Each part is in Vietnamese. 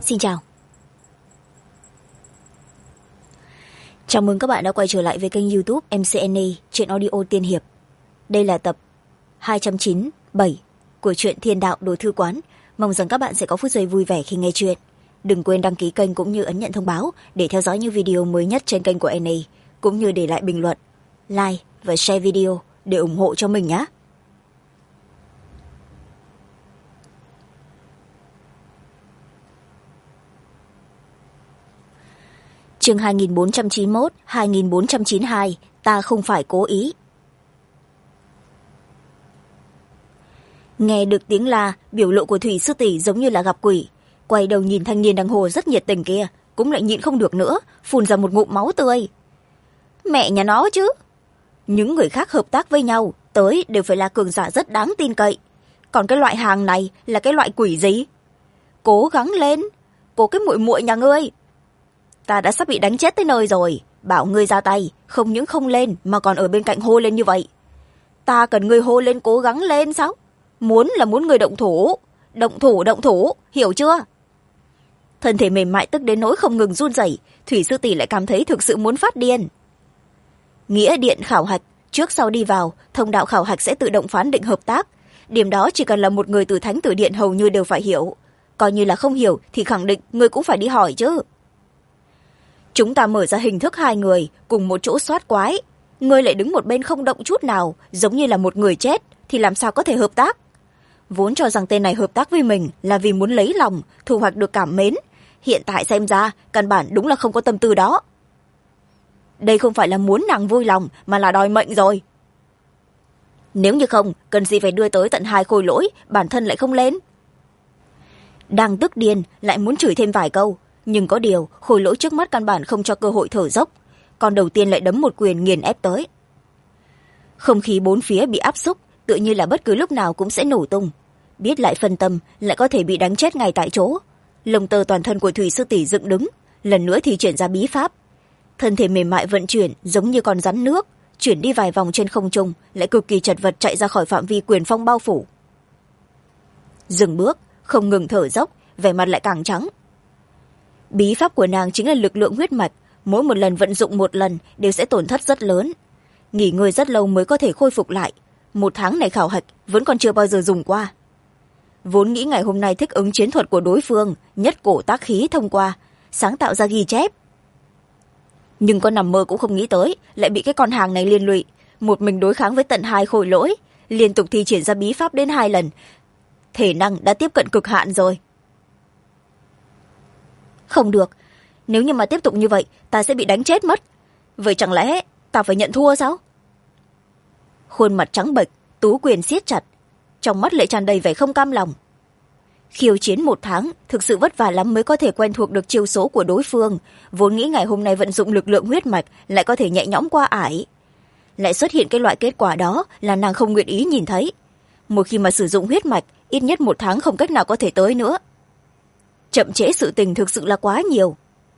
Xin chào. Chào mừng các bạn đã quay trở lại với kênh YouTube MCNA truyện audio tiên hiệp. Đây là tập 297 của truyện Thiên Đạo Đồ Thư Quán. Mong rằng các bạn sẽ có phút giây vui vẻ khi nghe chuyện. Đừng quên đăng ký kênh cũng như ấn nhận thông báo để theo dõi những video mới nhất trên kênh của NA, cũng như để lại bình luận, like và share video để ủng hộ cho mình nhé. Chương 2491, 2492, ta không phải cố ý. Nghe được tiếng la, biểu lộ của Thủy sư tỷ giống như là gặp quỷ. Quay đầu nhìn thanh niên đang hồ rất nhiệt tình kia, cũng lại nhịn không được nữa, phun ra một ngụm máu tươi. Mẹ nhà nó chứ. Những người khác hợp tác với nhau, tới đều phải là cường giả rất đáng tin cậy. Còn cái loại hàng này là cái loại quỷ gì? Cố gắng lên, cố cái muội muội nhà ngươi. Ta đã sắp bị đánh chết tới nơi rồi, bảo ngươi ra tay, không những không lên mà còn ở bên cạnh hô lên như vậy. Ta cần ngươi hô lên cố gắng lên sao? Muốn là muốn ngươi động thủ, động thủ, hiểu chưa? Thân thể mềm mại tức đến nỗi không ngừng run rẩy, Thủy sư tỷ lại cảm thấy thực sự muốn phát điên. Nghĩa điện khảo hạch, trước sau đi vào, thông đạo khảo hạch sẽ tự động phán định hợp tác. Điểm đó chỉ cần là một người từ thánh tử điện hầu như đều phải hiểu. Coi như là không hiểu thì khẳng định ngươi cũng phải đi hỏi chứ. Chúng ta mở ra hình thức hai người cùng một chỗ soát quái, ngươi lại đứng một bên không động chút nào, giống như là một người chết, thì làm sao có thể hợp tác? Vốn cho rằng tên này hợp tác với mình là vì muốn lấy lòng, thu hoạch được cảm mến, hiện tại xem ra căn bản đúng là không có tâm tư đó. Đây không phải là muốn nàng vui lòng mà là đòi mệnh rồi. Nếu như không, cần gì phải đưa tới tận 2 khôi lỗi, bản thân lại không lên. Đang tức điên lại muốn chửi thêm vài câu, nhưng có điều khôi lỗi trước mắt căn bản không cho cơ hội thở dốc, còn đầu tiên lại đấm một quyền nghiền ép tới. Không khí bốn phía bị áp xúc, tự như là bất cứ lúc nào cũng sẽ nổ tung. Biết lại phân tâm lại có thể bị đánh chết ngay tại chỗ. Lông tơ toàn thân của Thủy sư tỷ dựng đứng, lần nữa thì chuyển ra bí pháp. Thân thể mềm mại vận chuyển giống như con rắn nước, chuyển đi vài vòng trên không trung, lại cực kỳ chật vật chạy ra khỏi phạm vi quyền phong bao phủ. Dừng bước, không ngừng thở dốc, vẻ mặt lại càng trắng. Bí pháp của nàng chính là lực lượng huyết mạch, mỗi một lần vận dụng một lần đều sẽ tổn thất rất lớn. Nghỉ ngơi rất lâu mới có thể khôi phục lại. 1 tháng này khảo hạch vẫn còn chưa bao giờ dùng qua. Vốn nghĩ ngày hôm nay thích ứng chiến thuật của đối phương, nhất cổ tác khí thông qua, sáng tạo ra ghi chép. Nhưng con nằm mơ cũng không nghĩ tới, lại bị cái con hàng này liên lụy, một mình đối kháng với tận 2 khôi lỗi, liên tục thi triển ra bí pháp đến 2 lần. Thể năng đã tiếp cận cực hạn rồi. Không được, nếu như mà tiếp tục như vậy, ta sẽ bị đánh chết mất. Vậy chẳng lẽ ta phải nhận thua sao? Khuôn mặt trắng bệch, tú quyền siết chặt, trong mắt lại tràn đầy vẻ không cam lòng. Khiêu chiến 1 tháng, thực sự vất vả lắm mới có thể quen thuộc được chiêu số của đối phương, vốn nghĩ ngày hôm nay vận dụng lực lượng huyết mạch lại có thể nhẹ nhõm qua ải. Lại xuất hiện cái loại kết quả đó là nàng không nguyện ý nhìn thấy. Một khi mà sử dụng huyết mạch, ít nhất 1 tháng không cách nào có thể tới nữa. Chậm trễ sự tình thực sự là quá nhiều.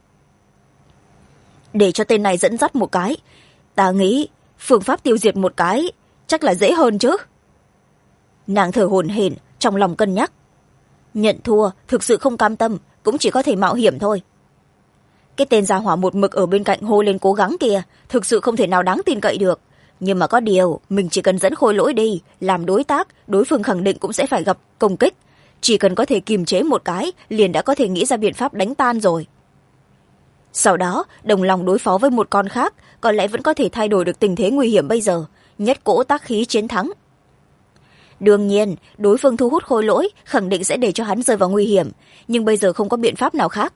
Để cho tên này dẫn dắt một cái, ta nghĩ phương pháp tiêu diệt một cái chắc là dễ hơn chứ. Nàng thở hổn hển, trong lòng cân nhắc. Nhận thua thực sự không cam tâm, cũng chỉ có thể mạo hiểm thôi. Cái tên gia hỏa một mực ở bên cạnh hô lên cố gắng kia thực sự không thể nào đáng tin cậy được. Nhưng mà có điều, mình chỉ cần dẫn khôi lỗi đi làm đối tác, đối phương khẳng định cũng sẽ phải gặp công kích. Chỉ cần có thể kiềm chế một cái, liền đã có thể nghĩ ra biện pháp đánh tan rồi. Sau đó, đồng lòng đối phó với một con khác, có lẽ vẫn có thể thay đổi được tình thế nguy hiểm bây giờ, nhất cỗ tác khí chiến thắng. Đương nhiên, đối phương thu hút khôi lỗi, khẳng định sẽ để cho hắn rơi vào nguy hiểm, nhưng bây giờ không có biện pháp nào khác.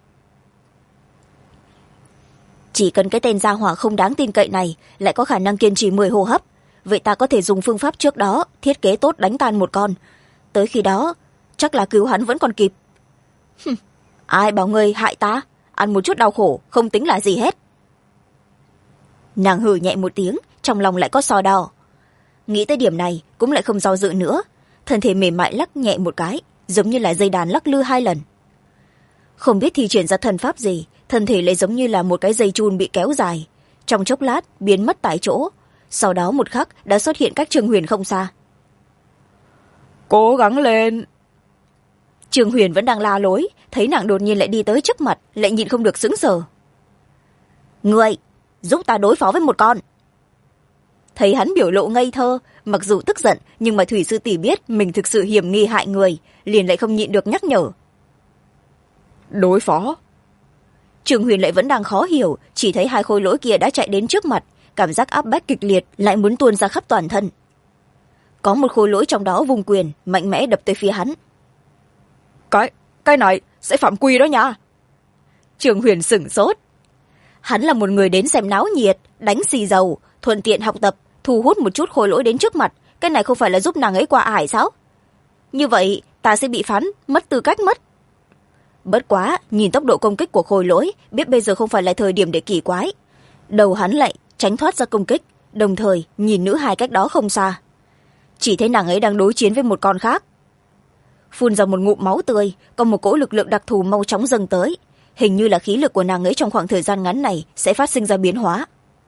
Chỉ cần cái tên gia hỏa không đáng tin cậy này lại có khả năng kiên trì 10 hô hấp, vậy ta có thể dùng phương pháp trước đó, thiết kế tốt đánh tan một con. Tới khi đó, chắc là cứu hắn vẫn còn kịp. Ai bảo ngươi hại ta? Ăn một chút đau khổ, không tính là gì hết. Nàng hừ nhẹ một tiếng, trong lòng lại có so đo. Nghĩ tới điểm này, cũng lại không do dự nữa. Thân thể mềm mại lắc nhẹ một cái, giống như là dây đàn lắc lư 2 lần. Không biết thi triển ra thần pháp gì, thân thể lại giống như là một cái dây chun bị kéo dài. Trong chốc lát, biến mất tại chỗ. Sau đó một khắc đã xuất hiện cách Trường Huyền không xa. Cố gắng lên. Trương Huyền vẫn đang la lối, thấy nàng đột nhiên lại đi tới trước mặt, lại nhịn không được sững sờ. Người, giúp ta đối phó với một con. Thấy hắn biểu lộ ngây thơ, mặc dù tức giận, nhưng mà Thủy sư tỷ biết mình thực sự hiểm nghi hại người, liền lại không nhịn được nhắc nhở. Đối phó? Trương Huyền lại vẫn đang khó hiểu, chỉ thấy hai khối lỗi kia đã chạy đến trước mặt, cảm giác áp bách kịch liệt lại muốn tuôn ra khắp toàn thân. Có một khối lỗi trong đó vung quyền, mạnh mẽ đập tới phía hắn. Cái này sẽ phạm quy đó nha. Trương Huyền sửng sốt. Hắn là một người đến xem náo nhiệt, đánh xì dầu, thuận tiện học tập, thu hút một chút khối lỗi đến trước mặt, cái này không phải là giúp nàng ấy qua ải sao? Như vậy ta sẽ bị phán mất tư cách mất. Bất quá, nhìn tốc độ công kích của khối lỗi, biết bây giờ không phải là thời điểm để kỳ quái. Đầu hắn lại tránh thoát ra công kích, đồng thời nhìn nữ hài cách đó không xa. Chỉ thấy nàng ấy đang đối chiến với một con khác. Phun ra một ngụm máu tươi, có một cỗ lực lượng đặc thù mau chóng dâng tới. Hình như là khí lực của nàng ấy trong khoảng thời gian ngắn này sẽ phát sinh ra biến hóa.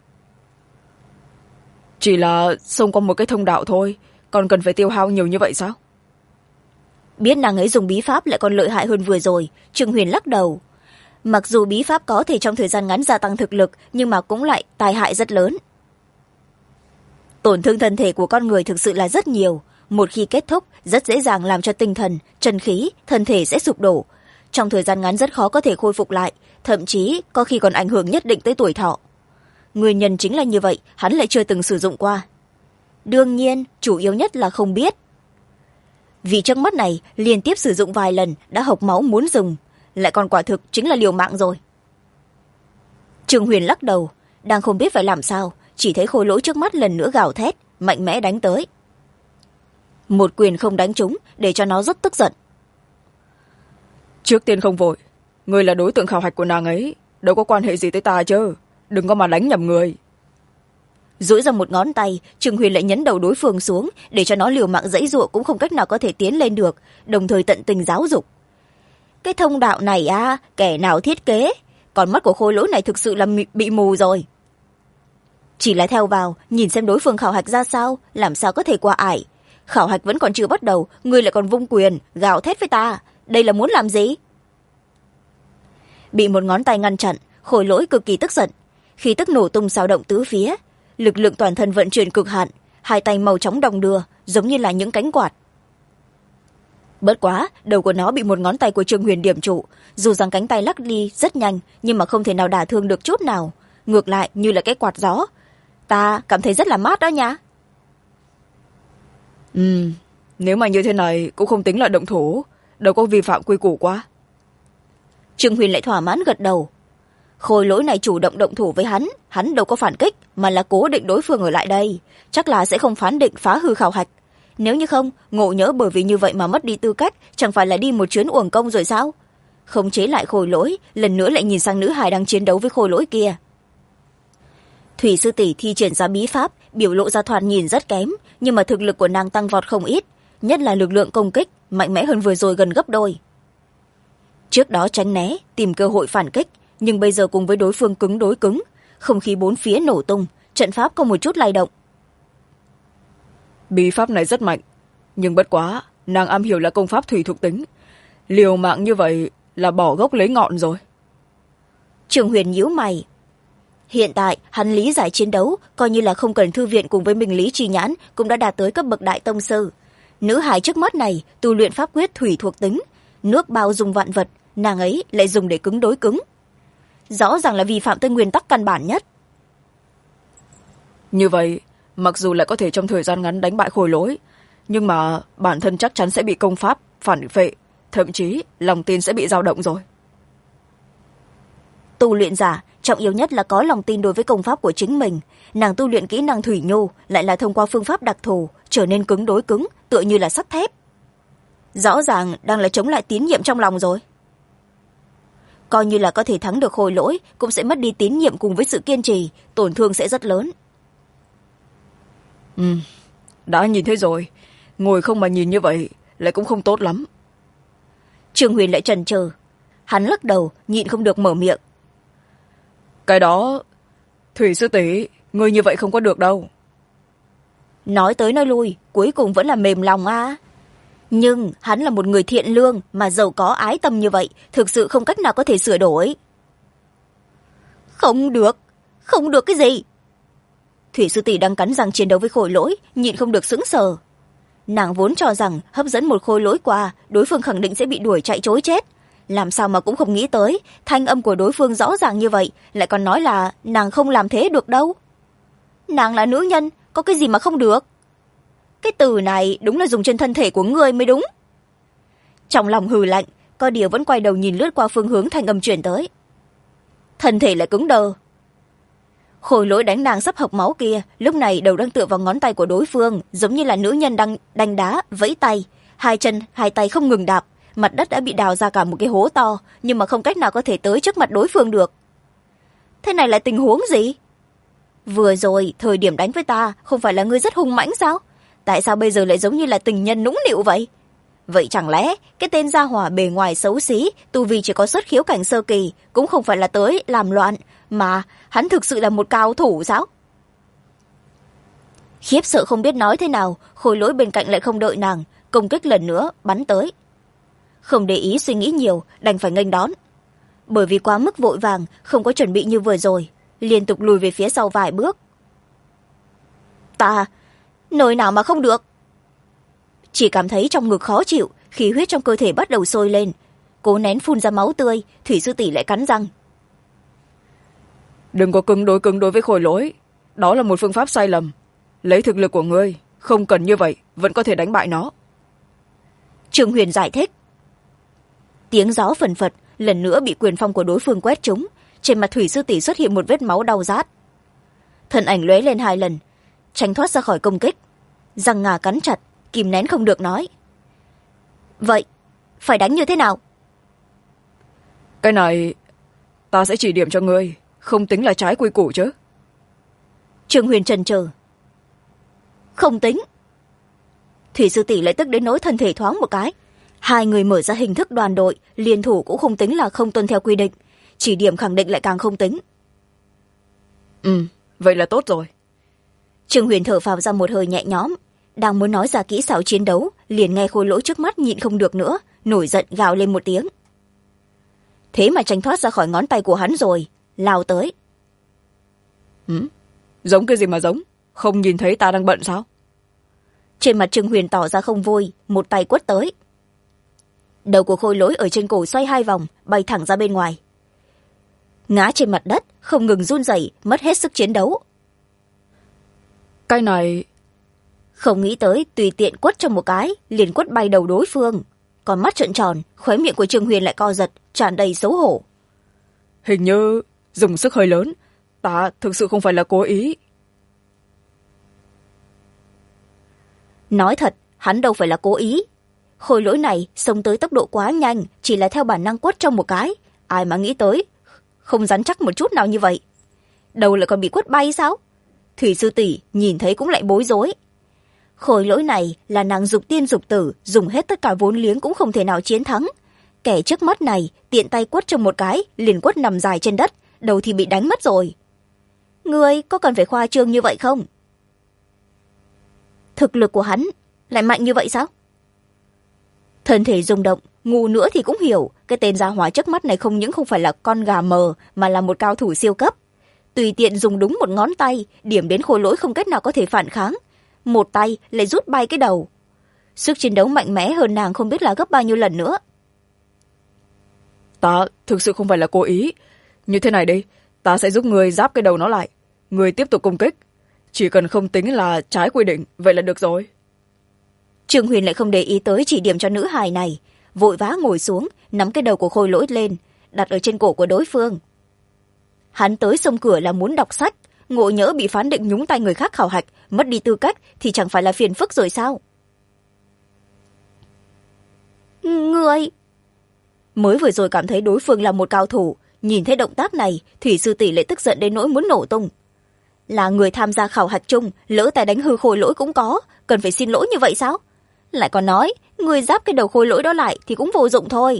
Chỉ là xông qua một cái thông đạo thôi, còn cần phải tiêu hao nhiều như vậy sao? Biết nàng ấy dùng bí pháp lại còn lợi hại hơn vừa rồi, Trương Huyền lắc đầu. Mặc dù bí pháp có thể trong thời gian ngắn gia tăng thực lực, nhưng mà cũng lại tai hại rất lớn. Tổn thương thân thể của con người thực sự là rất nhiều. Một khi kết thúc, rất dễ dàng làm cho tinh thần, chân khí, thân thể sẽ sụp đổ. Trong thời gian ngắn rất khó có thể khôi phục lại, thậm chí có khi còn ảnh hưởng nhất định tới tuổi thọ. Nguyên nhân chính là như vậy, hắn lại chưa từng sử dụng qua. Đương nhiên, chủ yếu nhất là không biết. Vì trước mắt này, liên tiếp sử dụng vài lần, đã hộc máu muốn dùng, lại còn quả thực chính là liều mạng rồi. Trương Huyền lắc đầu, đang không biết phải làm sao, chỉ thấy khối lỗi trước mắt lần nữa gào thét, mạnh mẽ đánh tới. Một quyền không đánh trúng, để cho nó rất tức giận. Trước tiên không vội, người là đối tượng khảo hạch của nàng ấy, đâu có quan hệ gì tới ta chứ, đừng có mà đánh nhầm người. Duỗi ra một ngón tay, Trương Huyền lại nhấn đầu đối phương xuống, để cho nó liều mạng giãy giụa cũng không cách nào có thể tiến lên được, đồng thời tận tình giáo dục. Cái thông đạo này kẻ nào thiết kế, con mắt của khối lỗi này thực sự là bị mù rồi. Chỉ là theo vào, nhìn xem đối phương khảo hạch ra sao, làm sao có thể qua ải. Khảo hạch vẫn còn chưa bắt đầu, ngươi lại còn vung quyền, gào thét với ta, đây là muốn làm gì? Bị một ngón tay ngăn chặn, khối lỗi cực kỳ tức giận, khí tức nổ tung xao động tứ phía, lực lượng toàn thân vận chuyển cực hạn, hai tay màu chóng đong đưa, giống như là những cánh quạt. Bất quá, đầu của nó bị một ngón tay của Trương Huyền điểm trụ, dù rằng cánh tay lắc đi rất nhanh, nhưng mà không thể nào đả thương được chút nào, ngược lại như là cái quạt gió. Ta cảm thấy rất là mát đó nha. Nếu mà như thế này cũng không tính là động thủ, đâu có vi phạm quy củ quá. Trương Huyền lại thỏa mãn gật đầu. Khối lỗi này chủ động động thủ với hắn đâu có phản kích, mà là cố định đối phương ở lại đây, chắc là sẽ không phán định phá hư khảo hạch. Nếu như không, ngộ nhỡ bởi vì như vậy mà mất đi tư cách, chẳng phải là đi một chuyến uổng công rồi sao? Khống chế lại khối lỗi, lần nữa lại nhìn sang nữ hài đang chiến đấu với khối lỗi kia. Thủy sư tỷ thi triển ra bí pháp, biểu lộ ra thoạt nhìn rất kém, nhưng mà thực lực của nàng tăng vọt không ít, nhất là lực lượng công kích mạnh mẽ hơn vừa rồi gần gấp đôi. Trước đó tránh né, tìm cơ hội phản kích, nhưng bây giờ cùng với đối phương cứng đối cứng, không khí bốn phía nổ tung, trận pháp không một chút lay động. Bí pháp này rất mạnh, nhưng bất quá, nàng am hiểu là công pháp thủy thuộc tính, liều mạng như vậy là bỏ gốc lấy ngọn rồi. Trương Huyền nhíu mày. Hiện tại, hắn lý giải chiến đấu, coi như là không cần thư viện cùng với mình Lý Trì Nhãn, cũng đã đạt tới cấp bậc đại tông sư. Nữ hài trước mắt này, tu luyện pháp quyết thủy thuộc tính, nước bao dung vạn vật, nàng ấy lại dùng để cứng đối cứng. Rõ ràng là vi phạm tới nguyên tắc căn bản nhất. Như vậy, mặc dù lại có thể trong thời gian ngắn đánh bại khối lỗi, nhưng mà bản thân chắc chắn sẽ bị công pháp phản vệ, thậm chí lòng tin sẽ bị dao động rồi. Tu luyện giả, trọng yếu nhất là có lòng tin đối với công pháp của chính mình. Nàng tu luyện kỹ năng thủy nhô lại là thông qua phương pháp đặc thù, trở nên cứng đối cứng, tựa như là sắt thép. Rõ ràng đang là chống lại tín nhiệm trong lòng rồi. Coi như là có thể thắng được khối lỗi, cũng sẽ mất đi tín nhiệm cùng với sự kiên trì, tổn thương sẽ rất lớn. Đã nhìn thấy rồi, ngồi không mà nhìn như vậy lại cũng không tốt lắm. Trương Huyền lại chần chừ, hắn lắc đầu, nhịn không được mở miệng. Cái đó, Thủy sư tỷ, ngươi như vậy không có được đâu. Nói tới nói lui, cuối cùng vẫn là mềm lòng Nhưng hắn là một người thiện lương mà giàu có ái tâm như vậy, thực sự không cách nào có thể sửa đổi. Không được, không được cái gì? Thủy sư tỷ đang cắn răng chiến đấu với khôi lỗi, nhịn không được sững sờ. Nàng vốn cho rằng hấp dẫn một khôi lỗi qua, đối phương khẳng định sẽ bị đuổi chạy trối chết. Làm sao mà cũng không nghĩ tới, thanh âm của đối phương rõ ràng như vậy, lại còn nói là nàng không làm thế được đâu. Nàng là nữ nhân, có cái gì mà không được? Cái từ này đúng là dùng trên thân thể của ngươi mới đúng. Trong lòng hừ lạnh, có điều vẫn quay đầu nhìn lướt qua phương hướng thanh âm chuyển tới. Thân thể lại cứng đờ. Khôi lỗi đánh nàng sắp hộc máu kia, lúc này đầu đang tựa vào ngón tay của đối phương, giống như là nữ nhân đang đánh đá, vẫy tay. Hai chân, hai tay không ngừng đạp, mặt đất đã bị đào ra cả một cái hố to, nhưng mà không cách nào có thể tới trước mặt đối phương được. Thế này là tình huống gì? Vừa rồi, thời điểm đánh với ta, không phải là ngươi rất hung mãnh sao? Tại sao bây giờ lại giống như là tình nhân nũng nịu vậy? Vậy chẳng lẽ cái tên gia hỏa bề ngoài xấu xí, tu vi chỉ có xuất khiếu cảnh sơ kỳ, cũng không phải là tới làm loạn, mà hắn thực sự là một cao thủ sao? Khiếp sợ không biết nói thế nào, khôi lỗi bên cạnh lại không đợi nàng, công kích lần nữa bắn tới. Không để ý suy nghĩ nhiều, đành phải nghênh đón. Bởi vì quá mức vội vàng, không có chuẩn bị như vừa rồi, liên tục lùi về phía sau vài bước. Ta, nơi nào mà không được? Chỉ cảm thấy trong ngực khó chịu, khí huyết trong cơ thể bắt đầu sôi lên. Cố nén phun ra máu tươi, Thủy sư tỷ lại cắn răng. Đừng có cứng đối với khôi lỗi. Đó là một phương pháp sai lầm. Lấy thực lực của ngươi, không cần như vậy, vẫn có thể đánh bại nó. Trương Huyền giải thích. Tiếng gió phần phật, lần nữa bị quyền phong của đối phương quét trúng. Trên mặt Thủy sư tỷ xuất hiện một vết máu đau rát. Thân ảnh lóe lên 2 lần, tránh thoát ra khỏi công kích. Răng ngà cắn chặt, kìm nén không được nói. Vậy, phải đánh như thế nào? Cái này, ta sẽ chỉ điểm cho ngươi, không tính là trái quy củ chứ. Trương Huyền chần chờ. Không tính. Thủy sư tỷ lại tức đến nỗi thân thể thoáng một cái. Hai người mở ra hình thức đoàn đội, liên thủ cũng không tính là không tuân theo quy định. Chỉ điểm khẳng định lại càng không tính. Vậy là tốt rồi. Trương Huyền thở phào ra một hơi nhẹ nhõm, đang muốn nói ra kỹ xảo chiến đấu, liền nghe khôi lỗi trước mắt nhịn không được nữa, nổi giận gào lên một tiếng. Thế mà tránh thoát ra khỏi ngón tay của hắn rồi, lao tới. Giống cái gì mà giống? Không nhìn thấy ta đang bận sao? Trên mặt Trương Huyền tỏ ra không vui, một tay quất tới. Đầu của khôi lỗi ở trên cổ xoay 2 vòng, bay thẳng ra bên ngoài. Ngã trên mặt đất, không ngừng run rẩy, mất hết sức chiến đấu. Cái này... Không nghĩ tới, tùy tiện quất cho một cái, liền quất bay đầu đối phương. Còn mắt trợn tròn, khóe miệng của Trương Huyền lại co giật, tràn đầy xấu hổ. Hình như dùng sức hơi lớn, ta thực sự không phải là cố ý. Nói thật, hắn đâu phải là cố ý. Khôi lỗi này xông tới tốc độ quá nhanh, chỉ là theo bản năng quất trong một cái. Ai mà nghĩ tới, không rắn chắc một chút nào như vậy. Đầu lại còn bị quất bay sao? Thủy sư tỷ nhìn thấy cũng lại bối rối. Khôi lỗi này là nàng dục tiên dục tử, dùng hết tất cả vốn liếng cũng không thể nào chiến thắng. Kẻ trước mắt này tiện tay quất trong một cái, liền quất nằm dài trên đất, đầu thì bị đánh mất rồi. Ngươi có cần phải khoa trương như vậy không? Thực lực của hắn lại mạnh như vậy sao? Thân thể rung động, ngu nữa thì cũng hiểu, cái tên gia hỏa trước mắt này không những không phải là con gà mờ, mà là một cao thủ siêu cấp. Tùy tiện dùng đúng một ngón tay, điểm đến khôi lỗi không cách nào có thể phản kháng. Một tay lại rút bay cái đầu. Sức chiến đấu mạnh mẽ hơn nàng không biết là gấp bao nhiêu lần nữa. Ta thực sự không phải là cố ý. Như thế này đi, ta sẽ giúp người giáp cái đầu nó lại. Người tiếp tục công kích. Chỉ cần không tính là trái quy định, vậy là được rồi. Trương Huyền lại không để ý tới chỉ điểm cho nữ hài này, vội vã ngồi xuống, nắm cái đầu của khôi lỗi lên, đặt ở trên cổ của đối phương. Hắn tới sông cửa là muốn đọc sách, ngộ nhỡ bị phán định nhúng tay người khác khảo hạch, mất đi tư cách thì chẳng phải là phiền phức rồi sao? Ngươi... Mới vừa rồi cảm thấy đối phương là một cao thủ, nhìn thấy động tác này, Thủy sư tỷ lại tức giận đến nỗi muốn nổ tung. Là người tham gia khảo hạch chung, lỡ tay đánh hư khôi lỗi cũng có, cần phải xin lỗi như vậy sao? Lại còn nói, người giáp cái đầu khôi lỗi đó lại thì cũng vô dụng thôi.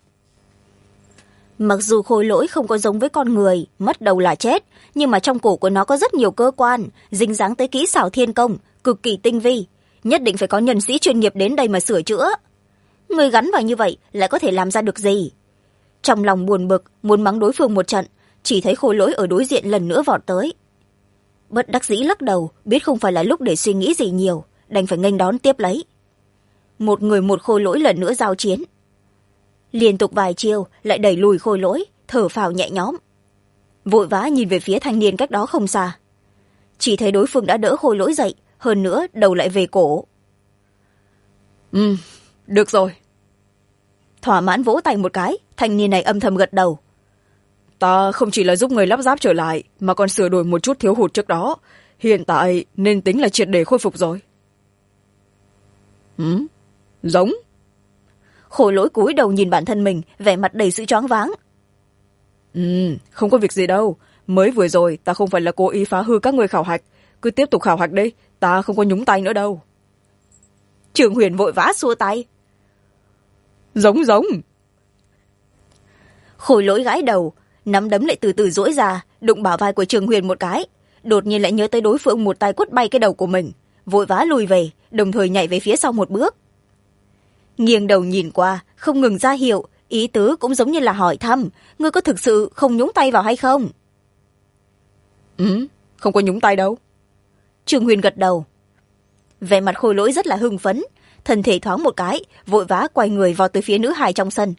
Mặc dù khôi lỗi không có giống với con người, mất đầu là chết, nhưng mà trong cổ của nó có rất nhiều cơ quan, dính dáng tới kỹ xảo thiên công, cực kỳ tinh vi. nhất định phải có nhân sĩ chuyên nghiệp đến đây mà sửa chữa. Người gắn vào như vậy lại có thể làm ra được gì? Trong lòng buồn bực, muốn mắng đối phương một trận, chỉ thấy Khôi Lỗi ở đối diện lần nữa vọt tới. Bất đắc dĩ lắc đầu, biết không phải là lúc để suy nghĩ gì nhiều, đành phải nghênh đón tiếp lấy. Một người một Khôi Lỗi lần nữa giao chiến. Liên tục vài chiêu lại đẩy lùi Khôi Lỗi, thở phào nhẹ nhõm. Vội vã nhìn về phía thanh niên cách đó không xa. Chỉ thấy đối phương đã đỡ Khôi Lỗi dậy, hơn nữa đầu lại về cổ. Được rồi. Thỏa mãn vỗ tay một cái, thanh niên này âm thầm gật đầu. Ta không chỉ là giúp người lắp ráp trở lại, mà còn sửa đổi một chút thiếu hụt trước đó. Hiện tại nên tính là triệt để khôi phục rồi. Giống. Khôi Lỗi cúi đầu nhìn bản thân mình, vẻ mặt đầy sự choáng váng. Không có việc gì đâu. Mới vừa rồi ta không phải là cố ý phá hư các người khảo hạch. Cứ tiếp tục khảo hạch đi, ta không có nhúng tay nữa đâu. Trường Huyền vội vã xua tay. Giống. Khôi Lỗi gãi đầu, nắm đấm lại từ từ duỗi ra, đụng bả vai của Trường Huyền một cái. Đột nhiên lại nhớ tới đối phương một tay quất bay cái đầu của mình, vội vã lùi về, đồng thời nhảy về phía sau một bước. Nghiêng đầu nhìn qua, không ngừng ra hiệu, ý tứ cũng giống như là hỏi thăm, ngươi có thực sự không nhúng tay vào hay không? Không có nhúng tay đâu. Trường Huyền gật đầu. Vẻ mặt Khôi Lỗi rất là hưng phấn, thân thể thoáng một cái, vội vã quay người vào tới phía nữ hài trong sân.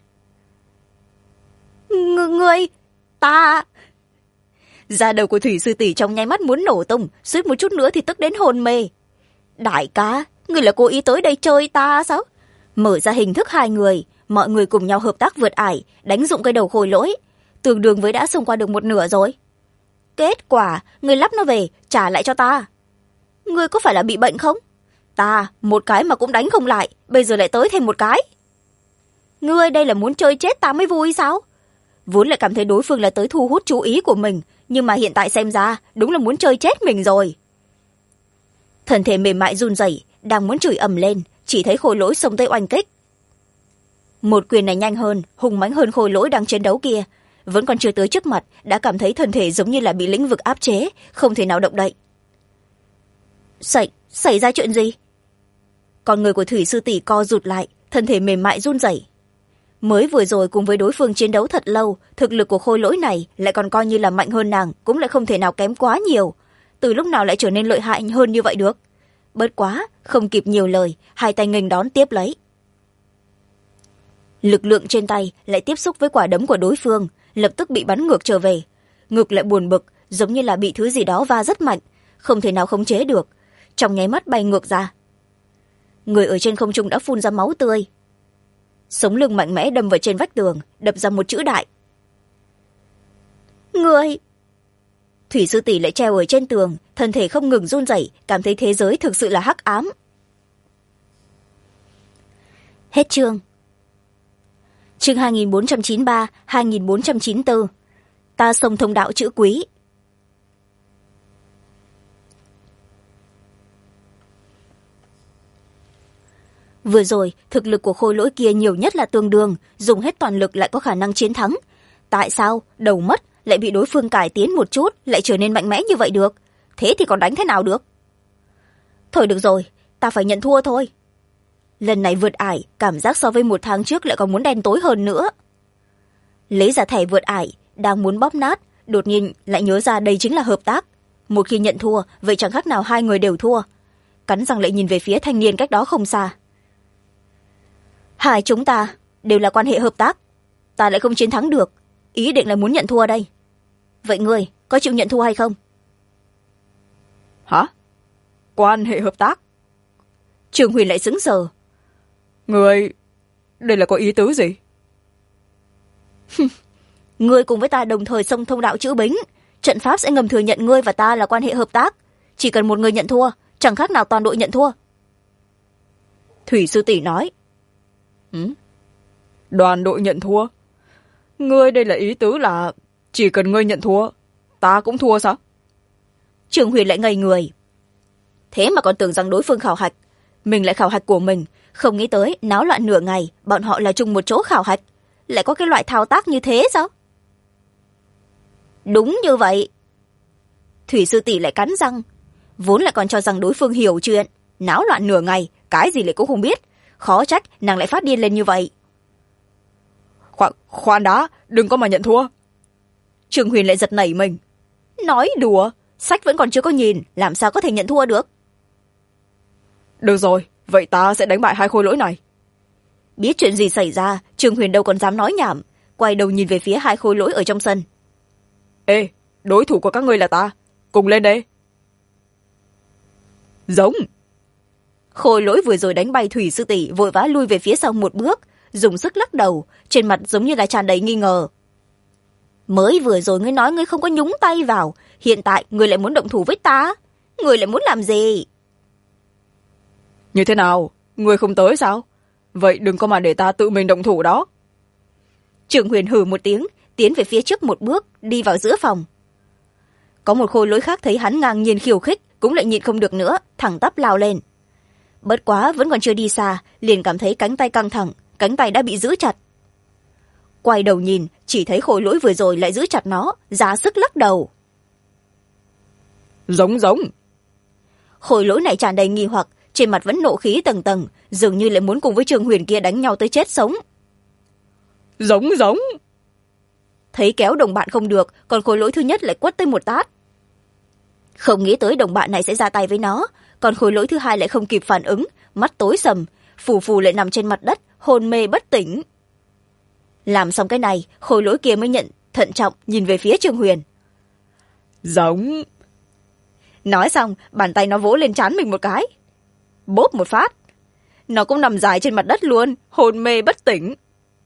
Ngươi, ta... Da đầu của Thủy sư tỷ trong nháy mắt muốn nổ tung, suýt một chút nữa thì tức đến hôn mê. Đại ca, ngươi là cố ý tới đây chơi ta sao? Mở ra hình thức hai người, mọi người cùng nhau hợp tác vượt ải, đánh dụng cái đầu Khôi Lỗi, tương đương với đã xông qua được một nửa rồi. Kết quả, ngươi lắp nó về, trả lại cho ta. Ngươi có phải là bị bệnh không? Ta, một cái mà cũng đánh không lại, bây giờ lại tới thêm một cái. Ngươi đây là muốn chơi chết ta mới vui sao? Vốn lại cảm thấy đối phương là tới thu hút chú ý của mình, nhưng mà hiện tại xem ra, đúng là muốn chơi chết mình rồi. Thân thể mềm mại run rẩy, đang muốn chửi ầm lên, chỉ thấy Khôi Lỗi xông tới oanh kích. Một quyền này nhanh hơn, hùng mãnh hơn Khôi Lỗi đang chiến đấu kia, vẫn còn chưa tới trước mặt, đã cảm thấy thân thể giống như là bị lĩnh vực áp chế, không thể nào động đậy. Xảy ra chuyện gì? Con người của Thủy sư tỷ co rụt lại, thân thể mềm mại run rẩy. Mới vừa rồi cùng với đối phương chiến đấu thật lâu, thực lực của Khôi Lỗi này lại còn coi như là mạnh hơn nàng, cũng lại không thể nào kém quá nhiều. Từ lúc nào lại trở nên lợi hại hơn như vậy được? Bớt quá, không kịp nhiều lời, hai tay nghênh đón tiếp lấy. Lực lượng trên tay lại tiếp xúc với quả đấm của đối phương, lập tức bị bắn ngược trở về. Ngực lại buồn bực, giống như là bị thứ gì đó va rất mạnh, không thể nào khống chế được, trong nháy mắt bay ngược ra. Người ở trên không trung đã phun ra máu tươi. Sống lưng mạnh mẽ đâm vào trên vách tường, đập ra một chữ đại. Người! Thủy sư tỷ lại treo ở trên tường, thân thể không ngừng run rẩy, cảm thấy thế giới thực sự là hắc ám. Hết chương. Chương 2493, 2494. Ta sông thông đạo chữ quý. Vừa rồi, thực lực của Khôi Lỗi kia nhiều nhất là tương đương, dùng hết toàn lực lại có khả năng chiến thắng. Tại sao, đầu mất, lại bị đối phương cải tiến một chút, lại trở nên mạnh mẽ như vậy được? Thế thì còn đánh thế nào được? Thôi được rồi, ta phải nhận thua thôi. Lần này vượt ải, cảm giác so với một tháng trước lại còn muốn đen tối hơn nữa. Lấy ra thẻ vượt ải, đang muốn bóp nát, đột nhiên lại nhớ ra đây chính là hợp tác. Một khi nhận thua, vậy chẳng khác nào hai người đều thua. Cắn răng lại nhìn về phía thanh niên cách đó không xa. Hai chúng ta đều là quan hệ hợp tác, ta lại không chiến thắng được, ý định là muốn nhận thua đây. Vậy ngươi có chịu nhận thua hay không? Hả? Quan hệ hợp tác? Trường Huyền lại sững sờ. Ngươi, đây là có ý tứ gì? Ngươi cùng với ta đồng thời xông thông đạo chữ bính, trận pháp sẽ ngầm thừa nhận ngươi và ta là quan hệ hợp tác. Chỉ cần một người nhận thua, chẳng khác nào toàn đội nhận thua. Thủy sư tỷ nói. Đoàn đội nhận thua? Ngươi đây là ý tứ là chỉ cần ngươi nhận thua, ta cũng thua sao? Trường Huyền lại ngây người. Thế mà còn tưởng rằng đối phương khảo hạch, mình lại khảo hạch của mình, không nghĩ tới náo loạn nửa ngày, bọn họ là chung một chỗ khảo hạch, lại có cái loại thao tác như thế sao? Đúng như vậy. Thủy sư tỷ lại cắn răng, vốn lại còn cho rằng đối phương hiểu chuyện, náo loạn nửa ngày, cái gì lại cũng không biết. Khó trách nàng lại phát điên lên như vậy. Khoan đã, đừng có mà nhận thua. Trương Huyền lại giật nảy mình. Nói đùa, sách vẫn còn chưa có nhìn, làm sao có thể nhận thua được. Được rồi, vậy ta sẽ đánh bại hai khôi lỗi này. Biết chuyện gì xảy ra, Trương Huyền đâu còn dám nói nhảm, quay đầu nhìn về phía hai khôi lỗi ở trong sân. Ê, đối thủ của các ngươi là ta, cùng lên đây. Giống. Khôi lỗi vừa rồi đánh bay Thủy sư tỷ vội vã lui về phía sau một bước, dùng sức lắc đầu, trên mặt giống như là tràn đầy nghi ngờ. Mới vừa rồi ngươi nói ngươi không có nhúng tay vào, hiện tại ngươi lại muốn động thủ với ta, ngươi lại muốn làm gì? Như thế nào, ngươi không tới sao? Vậy đừng có mà để ta tự mình động thủ đó. Trương Huyền hừ một tiếng, tiến về phía trước một bước, đi vào giữa phòng. Có một khôi lỗi khác thấy hắn ngang nhiên khiêu khích, cũng lại nhịn không được nữa, thẳng tắp lao lên. Bất quá vẫn còn chưa đi xa, liền cảm thấy cánh tay căng thẳng, cánh tay đã bị giữ chặt. Quay đầu nhìn, chỉ thấy khôi lỗi vừa rồi lại giữ chặt nó, ra sức lắc đầu. Giống. Khôi lỗi này tràn đầy nghi hoặc, trên mặt vẫn nộ khí tầng tầng, dường như lại muốn cùng với Trương Huyền kia đánh nhau tới chết sống. Giống. Thấy kéo đồng bạn không được, còn khôi lỗi thứ nhất lại quất tới một tát. Không nghĩ tới đồng bạn này sẽ ra tay với nó, còn khôi lỗi thứ hai lại không kịp phản ứng, mắt tối sầm, phù phù lại nằm trên mặt đất, hôn mê bất tỉnh. Làm xong cái này, khôi lỗi kia mới nhận, thận trọng nhìn về phía Trương Huyền. Giống. Nói xong, bàn tay nó vỗ lên trán mình một cái. Bốp một phát. Nó cũng nằm dài trên mặt đất luôn, hôn mê bất tỉnh.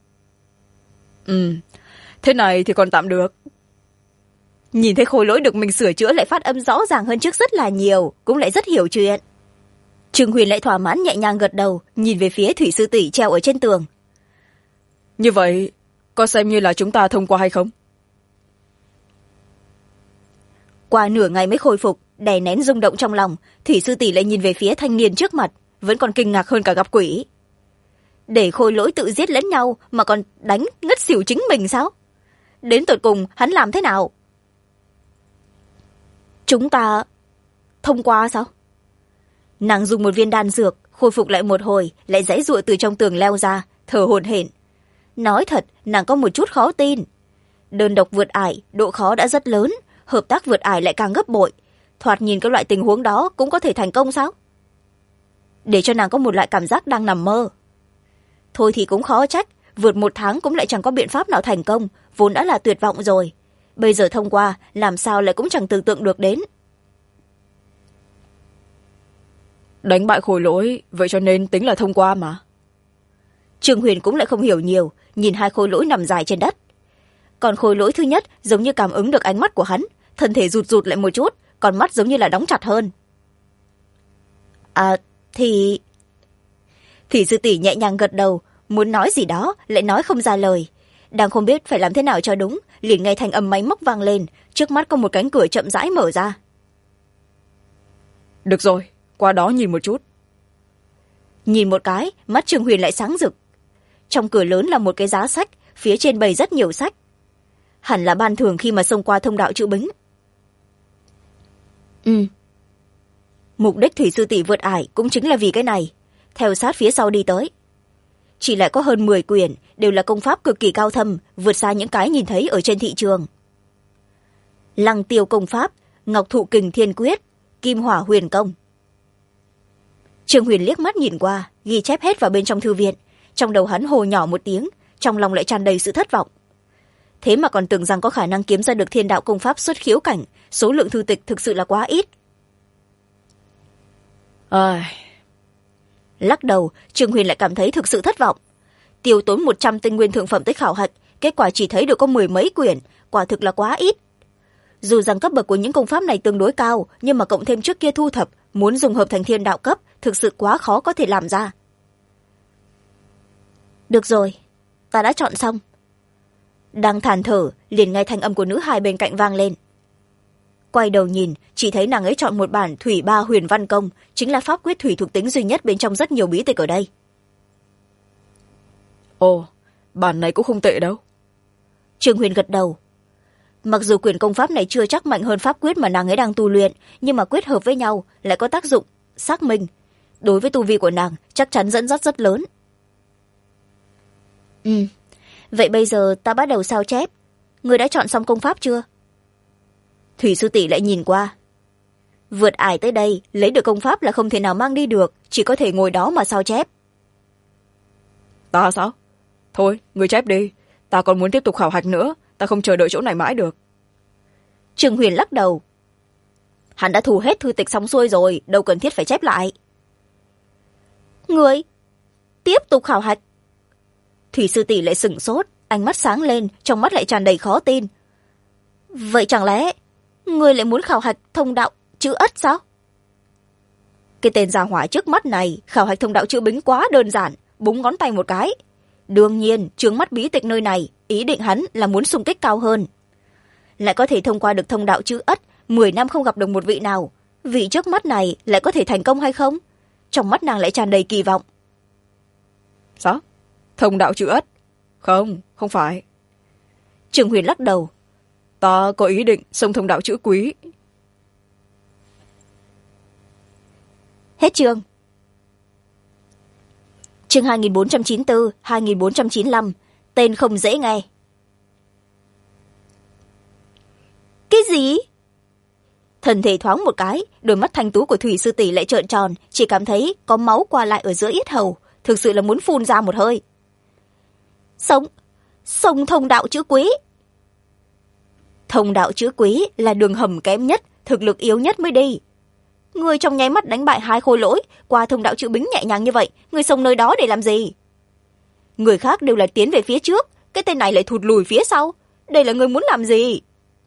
Thế này thì còn tạm được. Nhìn thấy khôi lỗi được mình sửa chữa lại phát âm rõ ràng hơn trước rất là nhiều, cũng lại rất hiểu chuyện. Trương Huyền lại thỏa mãn nhẹ nhàng gật đầu, nhìn về phía Thủy sư tỷ treo ở trên tường. Như vậy, có xem như là chúng ta thông qua hay không? Qua nửa ngày mới khôi phục, đè nén rung động trong lòng, Thủy sư tỷ lại nhìn về phía thanh niên trước mặt, vẫn còn kinh ngạc hơn cả gặp quỷ. Để khôi lỗi tự giết lẫn nhau mà còn đánh ngất xỉu chính mình sao? Đến tột cùng hắn làm thế nào? Chúng ta thông qua sao? Nàng dùng một viên đan dược, khôi phục lại một hồi, lại giãy giụa từ trong tường leo ra, thở hổn hển. Nói thật, nàng có một chút khó tin. Đơn độc vượt ải, độ khó đã rất lớn, hợp tác vượt ải lại càng gấp bội. Thoạt nhìn cái loại tình huống đó cũng có thể thành công sao? Để cho nàng có một loại cảm giác đang nằm mơ. Thôi thì cũng khó trách, vượt 1 tháng cũng lại chẳng có biện pháp nào thành công, vốn đã là tuyệt vọng rồi. Bây giờ thông qua, làm sao lại cũng chẳng tưởng tượng được đến. Đánh bại khôi lỗi, vậy cho nên tính là thông qua mà. Trương Huyền cũng lại không hiểu nhiều, nhìn hai khôi lỗi nằm dài trên đất. Còn khôi lỗi thứ nhất giống như cảm ứng được ánh mắt của hắn, thân thể rụt rụt lại một chút, còn mắt giống như là đóng chặt hơn. Thì sư tỷ nhẹ nhàng gật đầu, muốn nói gì đó, lại nói không ra lời. Đang không biết phải làm thế nào cho đúng, liền nghe thanh âm máy móc vang lên, trước mắt có một cánh cửa chậm rãi mở ra. Được rồi, qua đó nhìn một chút. Nhìn một cái, mắt Trương Huyền lại sáng rực. Trong cửa lớn là một cái giá sách, phía trên bày rất nhiều sách. Hẳn là ban thưởng khi mà xông qua thông đạo chữ bính. Mục đích Thủy sư tỷ vượt ải cũng chính là vì cái này, theo sát phía sau đi tới. Chỉ lại có hơn 10 quyển, đều là công pháp cực kỳ cao thâm, vượt xa những cái nhìn thấy ở trên thị trường. Lăng tiêu công pháp, ngọc thụ kình thiên quyết, kim hỏa huyền công. Trương Huyền liếc mắt nhìn qua, ghi chép hết vào bên trong thư viện, trong đầu hắn hồ nhỏ một tiếng, trong lòng lại tràn đầy sự thất vọng. Thế mà còn tưởng rằng có khả năng kiếm ra được thiên đạo công pháp xuất khiếu cảnh, số lượng thư tịch thực sự là quá ít. Lắc đầu, Trương Huyền lại cảm thấy thực sự thất vọng. Tiêu tốn 100 tinh nguyên thượng phẩm tới khảo hạch, kết quả chỉ thấy được có 10 mấy quyển, quả thực là quá ít. Dù rằng cấp bậc của những công pháp này tương đối cao, nhưng mà cộng thêm trước kia thu thập, muốn dùng hợp thành thiên đạo cấp, thực sự quá khó có thể làm ra. Được rồi, ta đã chọn xong. Đang than thở, liền nghe thanh âm của nữ hài bên cạnh vang lên. Quay đầu nhìn, chỉ thấy nàng ấy chọn một bản Thủy Ba Huyền Văn Công, chính là pháp quyết thủy thuộc tính duy nhất bên trong rất nhiều bí tịch ở đây. Ồ, bản này cũng không tệ đâu. Trương Huyền gật đầu. Mặc dù quyển công pháp này chưa chắc mạnh hơn pháp quyết mà nàng ấy đang tu luyện, nhưng mà quyết hợp với nhau lại có tác dụng xác minh. đối với tu vi của nàng chắc chắn dẫn dắt rất lớn. Vậy bây giờ ta bắt đầu sao chép. Người đã chọn xong công pháp chưa? Thủy sư tỷ lại nhìn qua. Vượt ải tới đây, lấy được công pháp là không thể nào mang đi được, chỉ có thể ngồi đó mà sao chép. Ta sao? Thôi, người chép đi. Ta còn muốn tiếp tục khảo hạch nữa, ta không chờ đợi chỗ này mãi được. Trương Huyền lắc đầu. Hắn đã thu hết thư tịch xong xuôi rồi, đâu cần thiết phải chép lại. Người tiếp tục khảo hạch? Thủy sư tỷ lại sửng sốt, ánh mắt sáng lên, trong mắt lại tràn đầy khó tin. Vậy chẳng lẽ người lại muốn khảo hạch thông đạo chữ ất sao? Cái tên gia hỏa trước mắt này khảo hạch thông đạo chữ bính quá đơn giản, búng ngón tay một cái. Đương nhiên trướng mắt bí tịch nơi này, ý định hắn là muốn xung kích cao hơn. Lại có thể thông qua được thông đạo chữ ất, 10 năm không gặp được một vị nào, vị trước mắt này lại có thể thành công hay không? Trong mắt nàng lại tràn đầy kỳ vọng. Sao? Thông đạo chữ ất? Không, không phải. Trương Huyền lắc đầu. Ta có ý định xông thông đạo chữ quý. Hết chương. Chương 2494, 2495, tên không dễ nghe. Cái gì? Thân thể thoáng một cái, đôi mắt thanh tú của Thủy sư tỷ lại trợn tròn, chỉ cảm thấy có máu qua lại ở giữa yết hầu, thực sự là muốn phun ra một hơi. Sông thông đạo chữ quý. Thông đạo chữ quý là đường hầm kém nhất, thực lực yếu nhất mới đi. Người trong nháy mắt đánh bại 2 khôi lỗi, qua thông đạo chữ bính nhẹ nhàng như vậy, người xông nơi đó để làm gì? Người khác đều là tiến về phía trước, cái tên này lại thụt lùi phía sau. Đây là người muốn làm gì?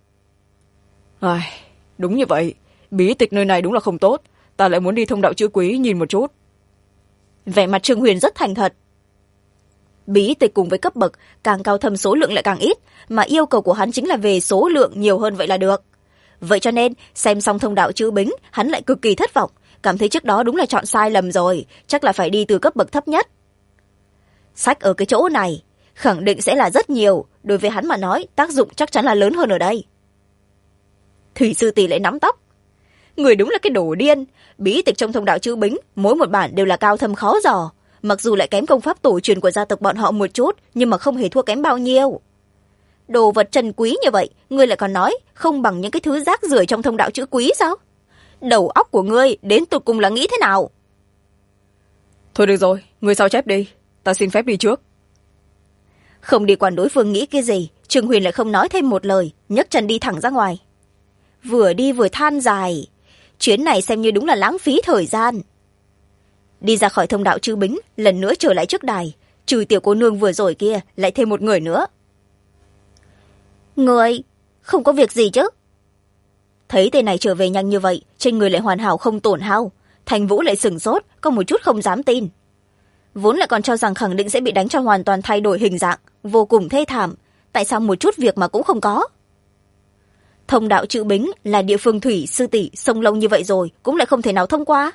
Đúng như vậy, bí tịch nơi này đúng là không tốt, ta lại muốn đi thông đạo chữ quý nhìn một chút. Vẻ mặt Trương Huyền rất thành thật. Bí tịch cùng với cấp bậc, càng cao thâm số lượng lại càng ít, mà yêu cầu của hắn chính là về số lượng nhiều hơn vậy là được. Vậy cho nên, xem xong thông đạo chữ bính, hắn lại cực kỳ thất vọng, cảm thấy trước đó đúng là chọn sai lầm rồi, chắc là phải đi từ cấp bậc thấp nhất. Sách ở cái chỗ này, khẳng định sẽ là rất nhiều, đối với hắn mà nói, tác dụng chắc chắn là lớn hơn ở đây. Thủy sư tỷ lại nắm tóc. Người đúng là cái đồ điên, bí tịch trong thông đạo chữ bính, mỗi một bản đều là cao thâm khó dò, mặc dù lại kém công pháp tổ truyền của gia tộc bọn họ một chút, nhưng mà không hề thua kém bao nhiêu. Đồ vật trân quý như vậy, ngươi lại còn nói không bằng những cái thứ rác rưởi trong thông đạo chữ quý sao? Đầu óc của ngươi đến tụt cùng là nghĩ thế nào? Thôi được rồi, ngươi sao chép đi, ta xin phép đi trước. Không đi quản đối phương nghĩ cái gì, Trương Huyền lại không nói thêm một lời, nhấc chân đi thẳng ra ngoài. Vừa đi vừa than dài, chuyến này xem như đúng là lãng phí thời gian. Đi ra khỏi thông đạo chữ bính, lần nữa trở lại trước đài, trừ tiểu cô nương vừa rồi kia, lại thêm một người nữa. Người không có việc gì chứ? Thấy tên này trở về nhanh như vậy, trên người lại hoàn hảo không tổn hao, Thành Vũ lại sửng sốt, có một chút không dám tin. Vốn lại còn cho rằng khẳng định sẽ bị đánh cho hoàn toàn thay đổi hình dạng, vô cùng thê thảm, tại sao một chút việc mà cũng không có? Thông đạo chữ bính là địa phương Thủy sư tỷ sông lâu như vậy rồi, cũng lại không thể nào thông qua.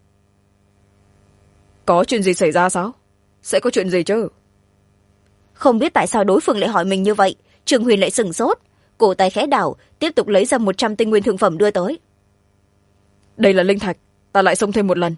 Có chuyện gì xảy ra sao? Sẽ có chuyện gì chứ? Không biết tại sao đối phương lại hỏi mình như vậy, Trương Huyền lại sửng sốt, cổ tay khẽ đảo, tiếp tục lấy ra 100 tinh nguyên thượng phẩm đưa tới. Đây là linh thạch, ta lại xông thêm một lần.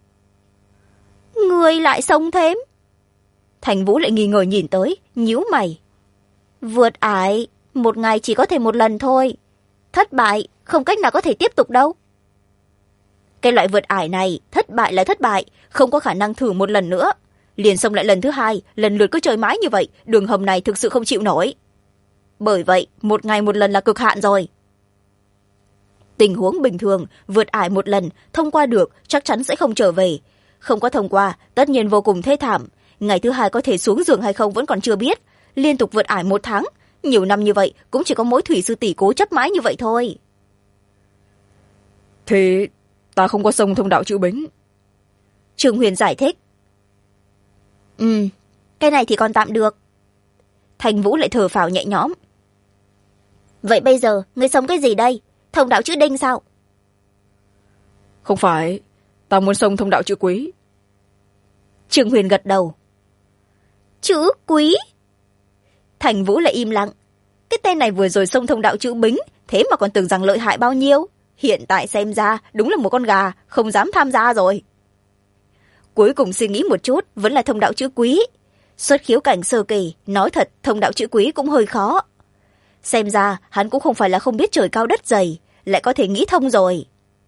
Người lại xông thêm? Thành Vũ lại nghi ngờ nhìn tới, nhíu mày. Vượt ải, một ngày chỉ có thể một lần thôi. Thất bại, không cách nào có thể tiếp tục đâu. Cái loại vượt ải này, thất bại là thất bại, không có khả năng thử một lần nữa. Liền xông lại lần thứ 2, lần lượt cứ chơi mãi như vậy, đường hầm này thực sự không chịu nổi. Bởi vậy, một ngày một lần là cực hạn rồi. Tình huống bình thường, vượt ải một lần, thông qua được, chắc chắn sẽ không trở về. Không có thông qua, tất nhiên vô cùng thê thảm. Ngày thứ 2 có thể xuống giường hay không vẫn còn chưa biết. Liên tục vượt ải 1 tháng, nhiều năm như vậy, cũng chỉ có mỗi Thủy sư tỷ cố chấp mãi như vậy thôi. Thì ta không có xông thông đạo chữ bính. Trương Huyền giải thích. Cái này thì còn tạm được. Thành Vũ lại thở phào nhẹ nhõm. Vậy bây giờ, ngươi xông cái gì đây? Thông đạo chữ đinh sao? Không phải, ta muốn xông thông đạo chữ quý. Trương Huyền gật đầu. Chữ quý? Thành Vũ lại im lặng. Cái tên này vừa rồi xông thông đạo chữ bính, thế mà còn tưởng rằng lợi hại bao nhiêu. Hiện tại xem ra, đúng là một con gà, không dám tham gia rồi. cuối cùng suy nghĩ một chút vẫn là thông đạo chữ quý. Xuất khiếu cảnh sơ kỳ, nói thật thông đạo chữ quý cũng hơi khó. Xem ra hắn cũng không phải là không biết trời cao đất dày, lại có thể nghĩ thông rồi.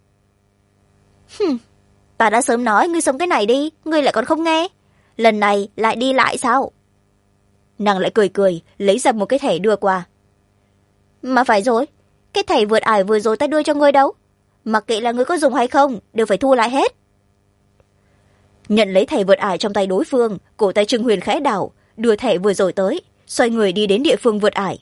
Ta đã sớm nói ngươi sống cái này đi, ngươi lại còn không nghe. Lần này lại đi lại sao? Nàng lại cười cười, lấy ra một cái thẻ đưa qua. Mà phải rồi, cái thẻ vượt ải vừa rồi ta đưa cho ngươi đâu. Mặc kệ là ngươi có dùng hay không, đều phải thu lại hết. Nhận lấy thẻ vượt ải trong tay đối phương, cổ tay Trương Huyền khẽ đảo, đưa thẻ vừa rồi tới, xoay người đi đến địa phương vượt ải.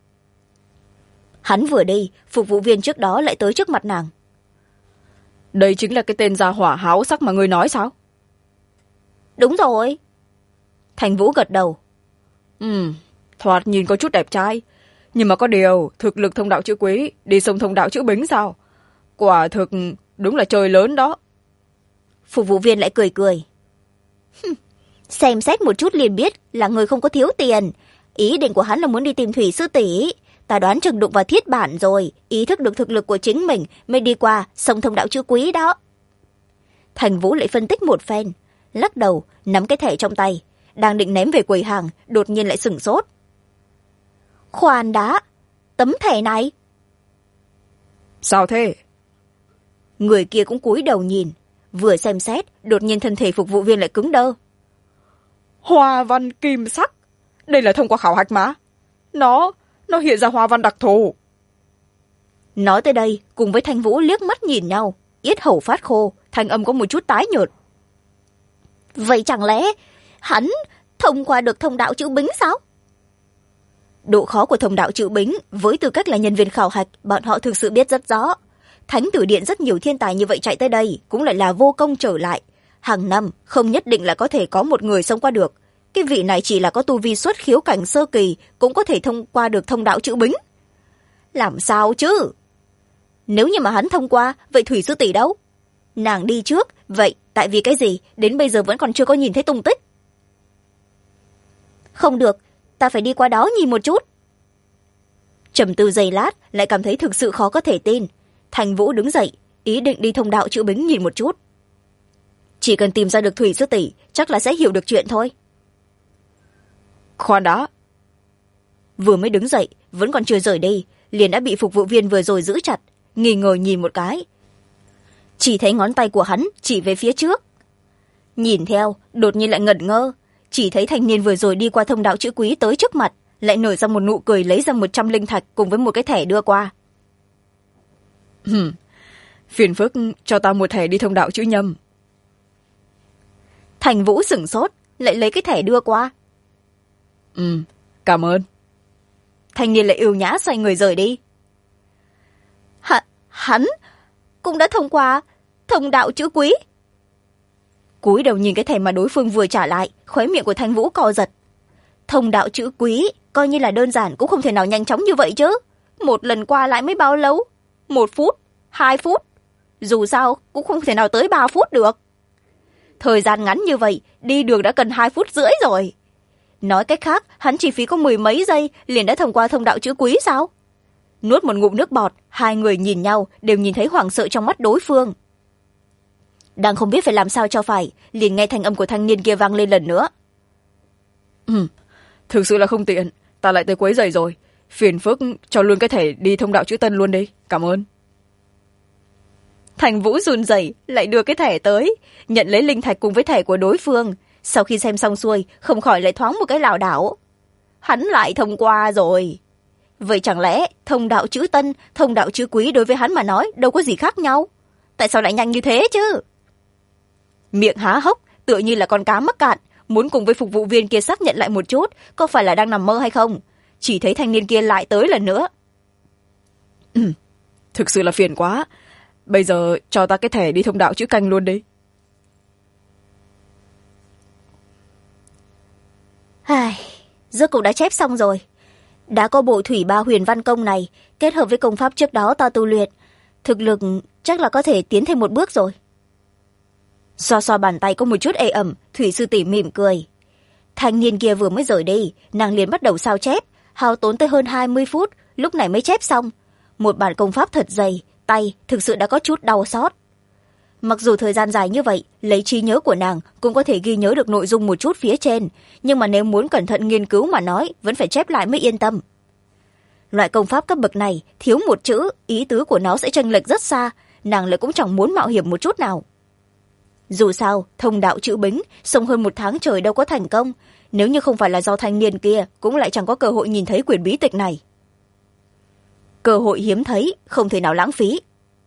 Hắn vừa đi, phục vụ viên trước đó lại tới trước mặt nàng. Đây chính là cái tên gia hỏa háo sắc mà ngươi nói sao? Đúng rồi. Thành Vũ gật đầu. Thoạt nhìn có chút đẹp trai, nhưng mà có điều thực lực thông đạo chữ quý đi sông thông đạo chữ bính sao? Quả thực đúng là chơi lớn đó. Phục vụ viên lại cười cười. Xem xét một chút liền biết là người không có thiếu tiền. Ý định của hắn là muốn đi tìm Thủy sư tỷ. Ta đoán chừng đụng vào thiết bản rồi, ý thức được thực lực của chính mình mới đi qua sông thông đạo chữ quý đó. Thành Vũ lại phân tích một phen, lắc đầu nắm cái thẻ trong tay, đang định ném về quầy hàng, đột nhiên lại sửng sốt. Khoan đã, tấm thẻ này. Sao thế? Người kia cũng cúi đầu nhìn, vừa xem xét, đột nhiên thân thể phục vụ viên lại cứng đơ. Hoa văn kim sắc, đây là thông qua khảo hạch mà. Nó hiện ra hoa văn đặc thù. Nói tới đây, cùng với Thanh Vũ liếc mắt nhìn nhau, yết hầu phát khô, thanh âm có một chút tái nhợt. Vậy chẳng lẽ hắn thông qua được thông đạo chữ bính sao? Độ khó của thông đạo chữ bính, với tư cách là nhân viên khảo hạch, bọn họ thực sự biết rất rõ. Thánh tử điện rất nhiều thiên tài như vậy chạy tới đây, cũng lại là vô công trở lại. Hàng năm, không nhất định là có thể có một người xông qua được. Cái vị này chỉ là có tu vi xuất khiếu cảnh sơ kỳ, cũng có thể thông qua được thông đạo chữ bính. Làm sao chứ? Nếu như mà hắn thông qua, vậy Thủy sư tỷ đâu? Nàng đi trước, vậy tại vì cái gì đến bây giờ vẫn còn chưa có nhìn thấy tung tích? Không được, ta phải đi qua đó nhìn một chút. Trầm tư giây lát, lại cảm thấy thực sự khó có thể tin. Thành Vũ đứng dậy, ý định đi thông đạo chữ bính nhìn một chút. Chỉ cần tìm ra được Thủy sư tỷ, chắc là sẽ hiểu được chuyện thôi. Khoan đã. Vừa mới đứng dậy, vẫn còn chưa rời đi, liền đã bị phục vụ viên vừa rồi giữ chặt, nghi ngờ nhìn một cái. Chỉ thấy ngón tay của hắn chỉ về phía trước. Nhìn theo, đột nhiên lại ngẩn ngơ, chỉ thấy thanh niên vừa rồi đi qua thông đạo chữ quý tới trước mặt, lại nở ra một nụ cười, lấy ra 100 linh thạch cùng với một cái thẻ đưa qua. Phiền phức cho ta một thẻ đi thông đạo chữ nhâm. Thành Vũ sửng sốt, lại lấy cái thẻ đưa qua. Cảm ơn. Thanh niên lại ưu nhã xoay người rời đi. Hắn cũng đã thông qua thông đạo chữ quý. Cúi đầu nhìn cái thẻ mà đối phương vừa trả lại, khóe miệng của Thanh Vũ co giật. Thông đạo chữ quý coi như là đơn giản, cũng không thể nào nhanh chóng như vậy chứ. Một lần qua lại mới bao lâu? 1 phút, 2 phút, dù sao cũng không thể nào tới 3 phút được. Thời gian ngắn như vậy, đi đường đã cần 2 phút rưỡi rồi. Nói cách khác, hắn chỉ phí có 10 mấy giây liền đã thông qua thông đạo chữ quý sao? Nuốt một ngụm nước bọt, hai người nhìn nhau, đều nhìn thấy hoảng sợ trong mắt đối phương. Đang không biết phải làm sao cho phải, liền nghe thanh âm của thanh niên kia vang lên lần nữa. Thực sự là không tiện, ta lại tới quấy rầy rồi. Phiền phức cho luôn cái thẻ đi thông đạo chữ Tân luôn đi, cảm ơn. Thành Vũ run rẩy lại đưa cái thẻ tới, nhận lấy linh thạch cùng với thẻ của đối phương. Sau khi xem xong xuôi, không khỏi lại thoáng một cái lảo đảo. Hắn lại thông qua rồi. Vậy chẳng lẽ thông đạo chữ Tân, thông đạo chữ Quý đối với hắn mà nói đâu có gì khác nhau? Tại sao lại nhanh như thế chứ? Miệng há hốc, tựa như là con cá mắc cạn, muốn cùng với phục vụ viên kia xác nhận lại một chút, có phải là đang nằm mơ hay không? Chỉ thấy thanh niên kia lại tới lần nữa. Thực sự là phiền quá. Bây giờ cho ta cái thẻ đi thông đạo chữ Canh luôn đi. Rốt cuộc đã chép xong rồi. Đã có bộ thủy ba huyền văn công này, kết hợp với công pháp trước đó ta tu luyện, thực lực chắc là có thể tiến thêm một bước rồi. Xoa xoa bàn tay có một chút ê ẩm, Thủy sư tỷ mỉm cười. Thanh niên kia vừa mới rời đi, nàng liền bắt đầu sao chép, hao tốn tới hơn 20 phút, lúc này mới chép xong. Một bản công pháp thật dày, tay thực sự đã có chút đau xót. Mặc dù thời gian dài như vậy, lấy trí nhớ của nàng cũng có thể ghi nhớ được nội dung một chút phía trên, nhưng mà nếu muốn cẩn thận nghiên cứu mà nói, vẫn phải chép lại mới yên tâm. Loại công pháp cấp bậc này, thiếu một chữ, ý tứ của nó sẽ chênh lệch rất xa, nàng lại cũng chẳng muốn mạo hiểm một chút nào. Dù sao, thông đạo chữ Bính, sống hơn 1 tháng trời đâu có thành công, nếu như không phải là do thanh niên kia, cũng lại chẳng có cơ hội nhìn thấy quyển bí tịch này. Cơ hội hiếm thấy, không thể nào lãng phí.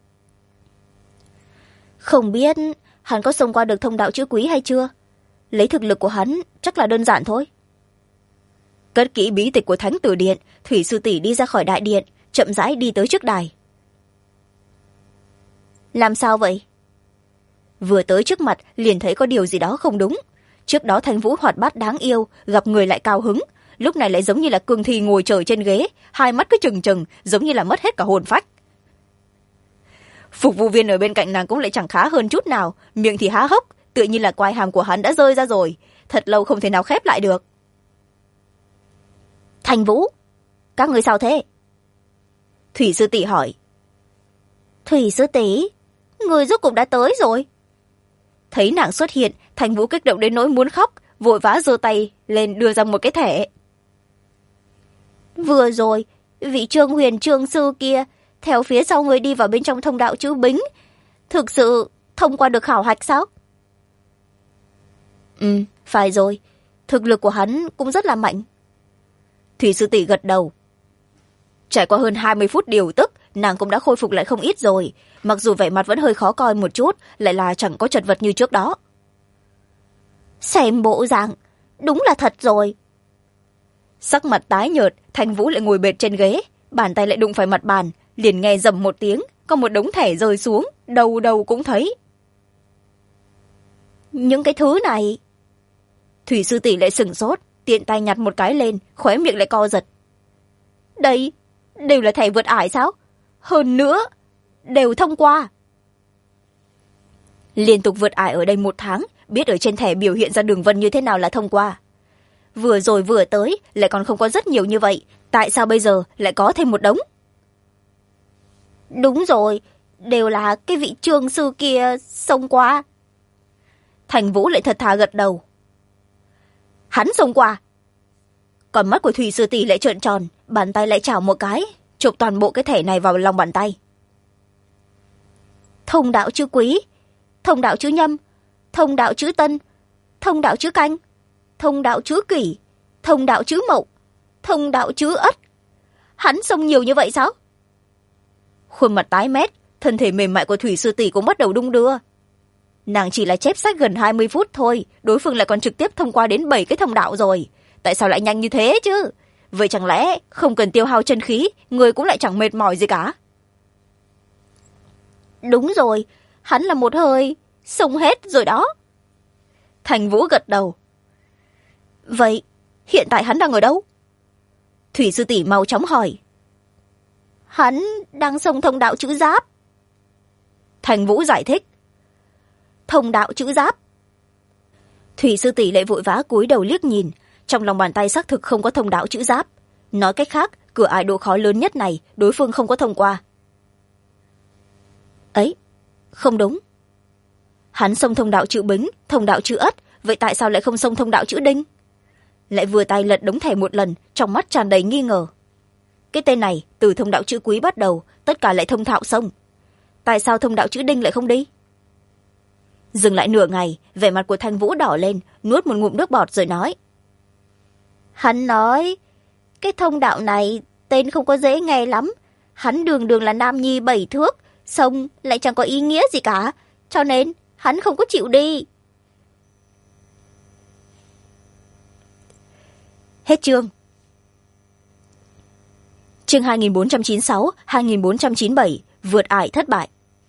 Không biết hắn có xông qua được thông đạo chữ Quý hay chưa? Lấy thực lực của hắn chắc là đơn giản thôi. Cất kỹ bí tịch của Thánh Tử Điện, Thủy sư tỷ đi ra khỏi đại điện, chậm rãi đi tới trước đài. Làm sao vậy? Vừa tới trước mặt liền thấy có điều gì đó không đúng. Trước đó Thanh Vũ hoạt bát đáng yêu, gặp người lại cao hứng, lúc này lại giống như là cương thi ngồi trời trên ghế, hai mắt cứ trừng trừng, giống như là mất hết cả hồn phách. Phục vụ viên ở bên cạnh nàng cũng lại chẳng khá hơn chút nào, miệng thì há hốc, tựa như là quai hàm của hắn đã rơi ra rồi, thật lâu không thể nào khép lại được. Thanh Vũ, các người sao thế? Thủy sư tỷ hỏi. Thủy sư tỷ, người rốt cục đã tới rồi. Thấy nàng xuất hiện, Thanh Vũ kích động đến nỗi muốn khóc, vội vã giơ tay lên đưa ra một cái thẻ. Vừa rồi, vị Trương Huyền Trương sư kia theo phía sau người đi vào bên trong thông đạo chữ Bính, thực sự thông qua được khảo hạch sao? Phải rồi, thực lực của hắn cũng rất là mạnh. Thủy sư tỷ gật đầu. Trải qua hơn 20 phút điều tức, nàng cũng đã khôi phục lại không ít rồi, mặc dù vẻ mặt vẫn hơi khó coi một chút, lại là chẳng có chật vật như trước đó. Xem bộ dạng, đúng là thật rồi. Sắc mặt tái nhợt, Thanh Vũ lại ngồi bệt trên ghế, bàn tay lại đụng phải mặt bàn, liền nghe rầm một tiếng, có một đống thẻ rơi xuống, đầu đầu cũng thấy. Những cái thứ này... Thủy sư tỷ lại sửng sốt, tiện tay nhặt một cái lên, khóe miệng lại co giật. Đây, đều là thẻ vượt ải sao? Hơn nữa, đều thông qua. Liên tục vượt ải ở đây 1 tháng, biết ở trên thẻ biểu hiện ra đường vân như thế nào là thông qua. Vừa rồi vừa tới, lại còn không có rất nhiều như vậy, tại sao bây giờ lại có thêm một đống? Đúng rồi, đều là cái vị Trương sư kia xông qua. Thành Vũ lại thật thà gật đầu. Hắn xông qua. Còn mắt của Thủy sư tỷ lại trợn tròn, bàn tay lại chảo một cái, chụp toàn bộ cái thẻ này vào lòng bàn tay. Thông đạo chữ Quý, thông đạo chữ Nhâm, thông đạo chữ Tân, thông đạo chữ Canh, thông đạo chữ Kỷ, thông đạo chữ Mậu, thông đạo chữ Ất. Hắn xông nhiều như vậy sao? Khuôn mặt tái mét, thân thể mềm mại của Thủy sư tỷ cũng bắt đầu đung đưa. Nàng chỉ là chép sách gần 20 phút thôi, đối phương lại còn trực tiếp thông qua đến 7 cái thông đạo rồi. Tại sao lại nhanh như thế chứ? Vậy chẳng lẽ không cần tiêu hao chân khí, người cũng lại chẳng mệt mỏi gì cả? Đúng rồi, hắn là một hơi xông hết rồi đó. Thành Vũ gật đầu. Vậy, hiện tại hắn đang ở đâu? Thủy sư tỷ mau chóng hỏi. Hắn đang xông thông đạo chữ Giáp. Thành Vũ giải thích. Thông đạo chữ Giáp. Thủy sư tỷ lại vội vã cúi đầu liếc nhìn, trong lòng bàn tay xác thực không có thông đạo chữ Giáp. Nói cách khác, cửa ải độ khó lớn nhất này, đối phương không có thông qua. Ấy, không đúng. Hắn xông thông đạo chữ Bính, thông đạo chữ Ất, vậy tại sao lại không xông thông đạo chữ Đinh? Lại vừa tay lật đống thẻ một lần, trong mắt tràn đầy nghi ngờ. Cái tên này, từ thông đạo chữ Quý bắt đầu, tất cả lại thông thạo xông. Tại sao thông đạo chữ Đinh lại không đi? Dừng lại nửa ngày, vẻ mặt của Thanh Vũ đỏ lên, nuốt một ngụm nước bọt rồi nói. Hắn nói, cái thông đạo này tên không có dễ nghe lắm. Hắn đường đường là nam nhi 7 thước, xông lại chẳng có ý nghĩa gì cả, cho nên hắn không có chịu đi. Hết chương. Chương 2496, 2497, vượt ải thất bại.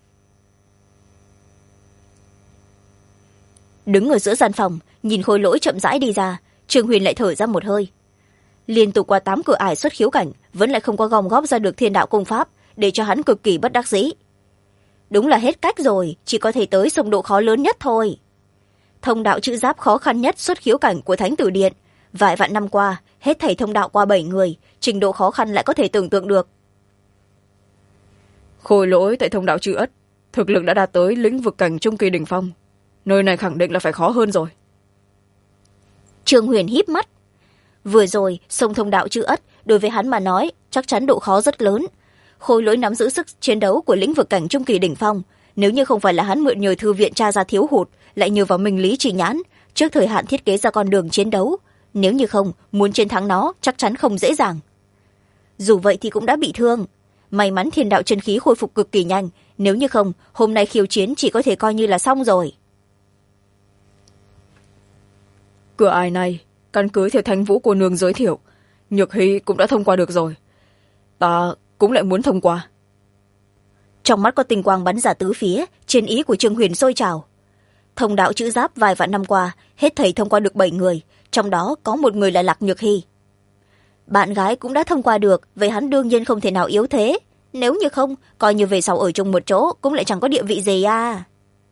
Đứng ở giữa gian phòng, nhìn Khôi Lỗi chậm rãi đi ra, Trương Huyền lại thở ra một hơi. Liên tục qua 8 cửa ải xuất khiếu cảnh, vẫn lại không có gom góp ra được thiên đạo công pháp, để cho hắn cực kỳ bất đắc dĩ. Đúng là hết cách rồi, chỉ có thể tới sông độ khó lớn nhất thôi. Thông đạo chữ Giáp khó khăn nhất xuất khiếu cảnh của Thánh Tử Điện. Vài vạn năm qua, hết thảy thông đạo qua 7 người, trình độ khó khăn lại có thể tưởng tượng được. Khôi Lỗi tại thông đạo chữ Ất, thực lực đã đạt tới lĩnh vực cảnh trung kỳ đỉnh phong. Nơi này khẳng định là phải khó hơn rồi. Trương Huyền híp mắt. Vừa rồi sông thông đạo chữ ất đối với hắn mà nói chắc chắn độ khó rất lớn. Khôi Lỗi nắm giữ sức chiến đấu của lĩnh vực cảnh trung kỳ đỉnh phong. Nếu như không phải là hắn mượn nhờ thư viện tra ra thiếu hụt, lại nhờ vào minh lý chỉ nhãn trước thời hạn thiết kế ra con đường chiến đấu, nếu như không, muốn chiến thắng nó chắc chắn không dễ dàng. Dù vậy thì cũng đã bị thương. May mắn thiên đạo chân khí khôi phục cực kỳ nhanh, nếu như không, hôm nay khiêu chiến chỉ có thể coi như là xong rồi. Cửa ải này, căn cứ theo Thánh Vũ cô nương giới thiệu, Nhược Hy cũng đã thông qua được rồi. Ta cũng lại muốn thông qua. Trong mắt có tinh quang bắn ra tứ phía, chiến ý của Trương Huyền sôi trào. Thông đạo chữ giáp vài vạn năm qua, hết thảy thông qua được 7 người, trong đó có một người là Lạc Nhược Hy. Bạn gái cũng đã thông qua được, vậy hắn đương nhiên không thể nào yếu thế. Nếu như không, coi như về sau ở chung một chỗ cũng lại chẳng có địa vị gì à.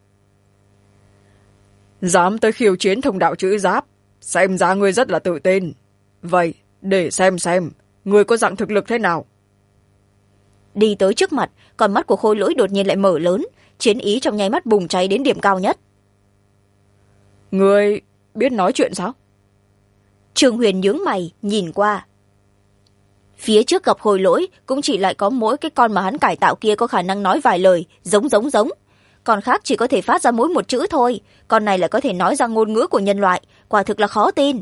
Dám tới khiêu chiến thông đạo chữ giáp, xem ra ngươi rất là tự tin. Vậy, để xem, ngươi có dạng thực lực thế nào? Đi tới trước mặt, con mắt của Khôi Lỗi đột nhiên lại mở lớn, chiến ý trong nháy mắt bùng cháy đến điểm cao nhất. Ngươi biết nói chuyện sao? Trương Huyền nhướng mày, nhìn qua. Phía trước gặp Khôi Lỗi cũng chỉ lại có mỗi cái con mà hắn cải tạo kia có khả năng nói vài lời, giống. Còn khác chỉ có thể phát ra mỗi một chữ thôi, con này lại có thể nói ra ngôn ngữ của nhân loại, quả thực là khó tin.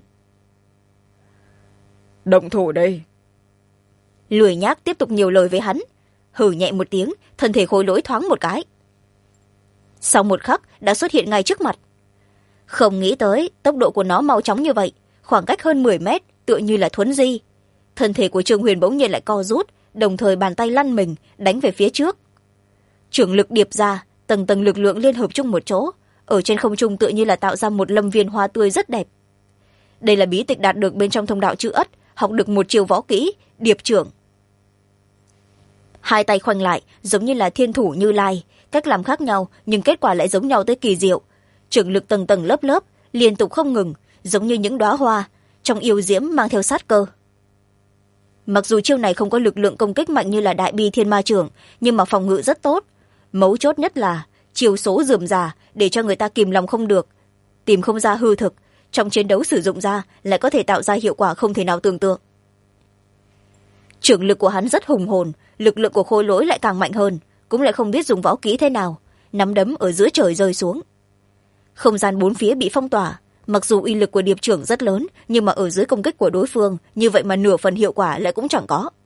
Động thủ đây. Lười nhác tiếp tục nhiều lời với hắn, hừ nhẹ một tiếng, thân thể Khôi Lỗi thoáng một cái. Sau một khắc đã xuất hiện ngay trước mặt. Không nghĩ tới tốc độ của nó mau chóng như vậy, khoảng cách hơn 10 mét, tựa như là thuấn di. Thân thể của Trương Huyền bỗng nhiên lại co rút, đồng thời bàn tay lăn mình, đánh về phía trước. Trưởng lực điệp ra, tầng tầng lực lượng liên hợp chung một chỗ, ở trên không trung tựa như là tạo ra một lâm viên hoa tươi rất đẹp. Đây là bí tịch đạt được bên trong thông đạo chữ ất, học được một chiêu võ kỹ, điệp trưởng. Hai tay khoanh lại, giống như là thiên thủ Như Lai, cách làm khác nhau nhưng kết quả lại giống nhau tới kỳ diệu. Trưởng lực tầng tầng lớp lớp, liên tục không ngừng, giống như những đóa hoa, trong yêu diễm mang theo sát cơ. Mặc dù chiêu này không có lực lượng công kích mạnh như là Đại Bi Thiên Ma Trưởng, nhưng mà phòng ngự rất tốt. Mấu chốt nhất là chiêu số rườm rà, để cho người ta kìm lòng không được, tìm không ra hư thực, trong chiến đấu sử dụng ra lại có thể tạo ra hiệu quả không thể nào tưởng tượng. Trưởng lực của hắn rất hùng hồn, lực lượng của Khôi Lỗi lại càng mạnh hơn, cũng lại không biết dùng võ kỹ thế nào, nắm đấm ở giữa trời rơi xuống. Không gian bốn phía bị phong tỏa, mặc dù uy lực của điệp trưởng rất lớn, nhưng mà ở dưới công kích của đối phương, như vậy mà nửa phần hiệu quả lại cũng chẳng có.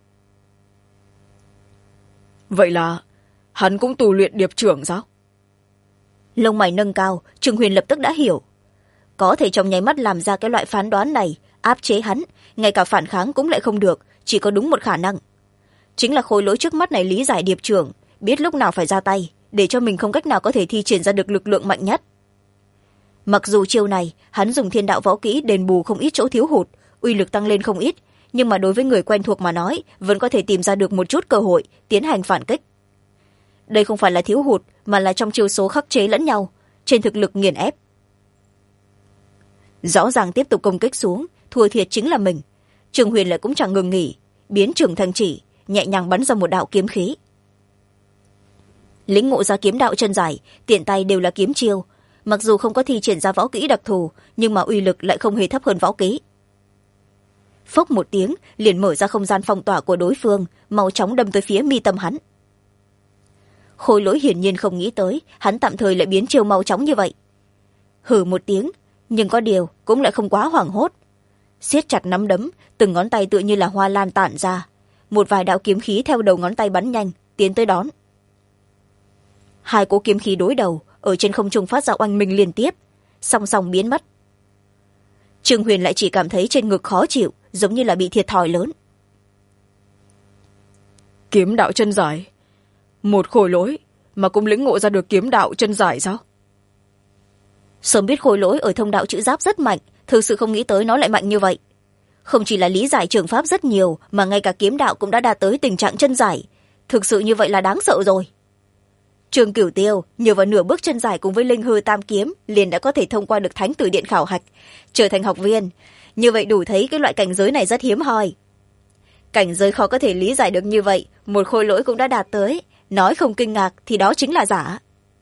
Vậy là hắn cũng tu luyện điệp trưởng sao? Lông mày nâng cao, Trương Huyền lập tức đã hiểu. Có thể trong nháy mắt làm ra cái loại phán đoán này, áp chế hắn, ngay cả phản kháng cũng lại không được, chỉ có đúng một khả năng. Chính là Khôi Lỗi trước mắt này lý giải điệp trưởng, biết lúc nào phải ra tay, để cho mình không cách nào có thể thi triển ra được lực lượng mạnh nhất. Mặc dù chiêu này, hắn dùng thiên đạo võ kỹ đền bù không ít chỗ thiếu hụt, uy lực tăng lên không ít, nhưng mà đối với người quen thuộc mà nói, vẫn có thể tìm ra được một chút cơ hội, tiến hành phản kích. Đây không phải là thiếu hụt, mà là trong chiêu số khắc chế lẫn nhau, trên thực lực nghiền ép. Rõ ràng tiếp tục công kích xuống, thua thiệt chính là mình. Trương Huyền lại cũng chẳng ngừng nghỉ, biến trưởng thành chỉ, nhẹ nhàng bắn ra một đạo kiếm khí. Lĩnh ngộ ra kiếm đạo chân giải, tiện tay đều là kiếm chiêu, mặc dù không có thi triển ra võ kỹ đặc thù, nhưng mà uy lực lại không hề thấp hơn võ kỹ. Phốc một tiếng, liền mở ra không gian phong tỏa của đối phương, mau chóng đâm tới phía mi tâm hắn. Khôi Lỗi hiển nhiên không nghĩ tới, hắn tạm thời lại biến chiêu mau chóng như vậy. Hử một tiếng, nhưng có điều cũng lại không quá hoảng hốt. Siết chặt nắm đấm, từng ngón tay tựa như là hoa lan tản ra, một vài đạo kiếm khí theo đầu ngón tay bắn nhanh, tiến tới đón. Hai cỗ kiếm khí đối đầu, ở trên không trung phát ra oanh minh liên tiếp, song song biến mất. Trương Huyền lại chỉ cảm thấy trên ngực khó chịu, giống như là bị thiệt thòi lớn. Kiếm đạo chân giải, một Khôi Lỗi mà cũng lĩnh ngộ ra được kiếm đạo chân giải sao? Sớm biết Khôi Lỗi ở thông đạo chữ giáp rất mạnh, thực sự không nghĩ tới nó lại mạnh như vậy. Không chỉ là lý giải trường pháp rất nhiều, mà ngay cả kiếm đạo cũng đã đạt tới tình trạng chân giải. Thực sự như vậy là đáng sợ rồi. Trương Cửu Tiêu nhờ vào nửa bước chân giải cùng với linh hư tam kiếm liền đã có thể thông qua được Thánh Tử Điện khảo hạch, trở thành học viên. Như vậy đủ thấy cái loại cảnh giới này rất hiếm hoi. Cảnh giới khó có thể lý giải được như vậy, một Khôi Lỗi cũng đã đạt tới, nói không kinh ngạc thì đó chính là giả.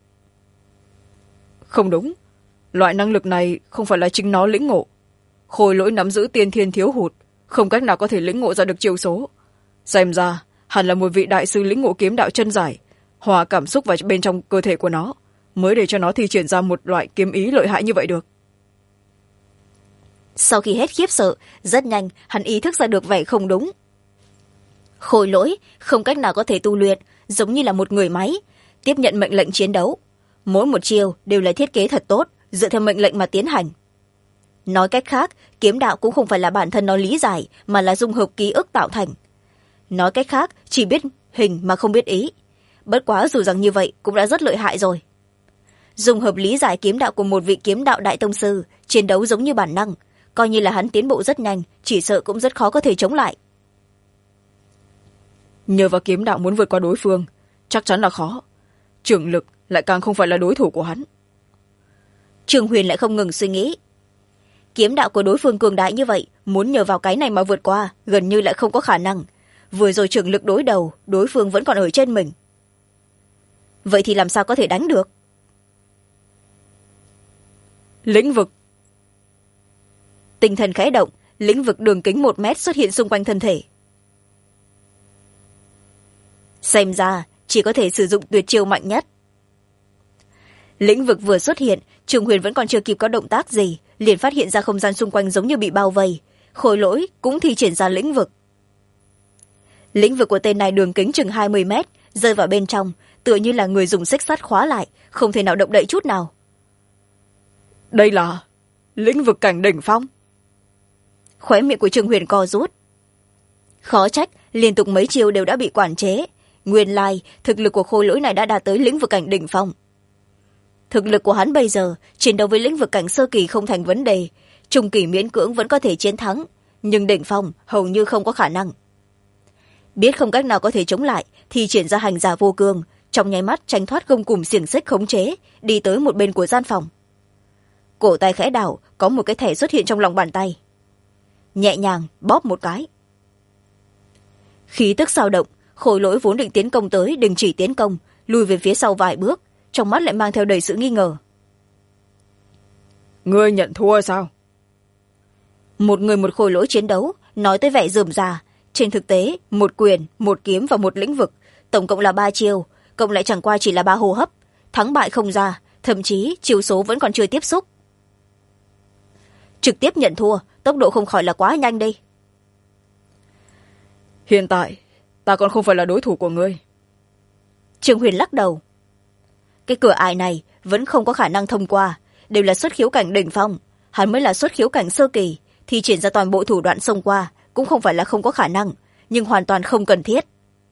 Không đúng, loại năng lực này không phải là chính nó lĩnh ngộ. Khôi lỗi nắm giữ tiên thiên thiếu hụt, không cách nào có thể lĩnh ngộ ra được chiêu số. Xem ra hẳn là một vị đại sư lĩnh ngộ kiếm đạo chân giải, hòa cảm xúc vào bên trong cơ thể của nó, mới để cho nó thi triển ra một loại kiếm ý lợi hại như vậy được. Sau khi hết khiếp sợ, rất nhanh hắn ý thức ra được vẻ không đúng. Khôi lỗi không cách nào có thể tu luyện, giống như là một người máy tiếp nhận mệnh lệnh chiến đấu. Mỗi một chiêu đều là thiết kế thật tốt, dựa theo mệnh lệnh mà tiến hành. Nói cách khác, kiếm đạo cũng không phải là bản thân nó lý giải, mà là dung hợp ký ức tạo thành. Nói cách khác, chỉ biết hình mà không biết ý. Bất quá dù rằng như vậy cũng đã rất lợi hại rồi. Dung hợp lý giải kiếm đạo của một vị kiếm đạo đại tông sư, chiến đấu giống như bản năng, coi như là hắn tiến bộ rất nhanh, chỉ sợ cũng rất khó có thể chống lại. Nhờ vào kiếm đạo muốn vượt qua đối phương, chắc chắn là khó. Trưởng lực lại càng không phải là đối thủ của hắn. Trương Huyền lại không ngừng suy nghĩ. Kiếm đạo của đối phương cường đại như vậy, muốn nhờ vào cái này mà vượt qua, gần như lại không có khả năng. Vừa rồi trưởng lực đối đầu, đối phương vẫn còn ở trên mình. Vậy thì làm sao có thể đánh được? Lĩnh vực. Tinh thần khẽ động, lĩnh vực đường kính 1 mét xuất hiện xung quanh thân thể. Xem ra chỉ có thể sử dụng tuyệt chiêu mạnh nhất. Lĩnh vực vừa xuất hiện, Trường Huyền vẫn còn chưa kịp có động tác gì, liền phát hiện ra không gian xung quanh giống như bị bao vây. Khôi lỗi cũng thi triển ra lĩnh vực. Lĩnh vực của tên này đường kính chừng 20 mét, rơi vào bên trong, tựa như là người dùng xích sắt khóa lại, không thể nào động đậy chút nào. Đây là lĩnh vực cảnh đỉnh phong. Khóe miệng của Trường Huyền co rút. Khó trách, liên tục mấy chiêu đều đã bị quản chế. Nguyên lai, thực lực của khôi lỗi này đã đạt tới lĩnh vực cảnh đỉnh phong. Thực lực của hắn bây giờ, chiến đấu với lĩnh vực cảnh sơ kỳ không thành vấn đề, trung kỳ miễn cưỡng vẫn có thể chiến thắng, nhưng đỉnh phong hầu như không có khả năng. Biết không cách nào có thể chống lại, thì triển ra hành giả vô cương, trong nháy mắt tránh thoát gông cùm xiềng xích khống chế, đi tới một bên của gian phòng. Cổ tay khẽ đảo, có một cái thẻ xuất hiện trong lòng bàn tay. Nhẹ nhàng bóp một cái. Khí tức dao động, khôi lỗi vốn định tiến công tới đình chỉ tiến công, lùi về phía sau vài bước, trong mắt lại mang theo đầy sự nghi ngờ. Ngươi nhận thua sao? Một người một khôi lỗi chiến đấu, nói tới vẻ rườm rà. Trên thực tế, một quyền, một kiếm và một lĩnh vực, tổng cộng là 3 chiêu, cộng lại chẳng qua chỉ là 3 hô hấp, thắng bại không ra, thậm chí chiêu số vẫn còn chưa tiếp xúc. Trực tiếp nhận thua, tốc độ không khỏi là quá nhanh đi. Hiện tại ta còn không phải là đối thủ của ngươi. Trương Huyền lắc đầu. Cái cửa ải này vẫn không có khả năng thông qua, đều là xuất khiếu cảnh đỉnh phong, hắn mới là xuất khiếu cảnh sơ kỳ, thì triển ra toàn bộ thủ đoạn xông qua cũng không phải là không có khả năng, nhưng hoàn toàn không cần thiết.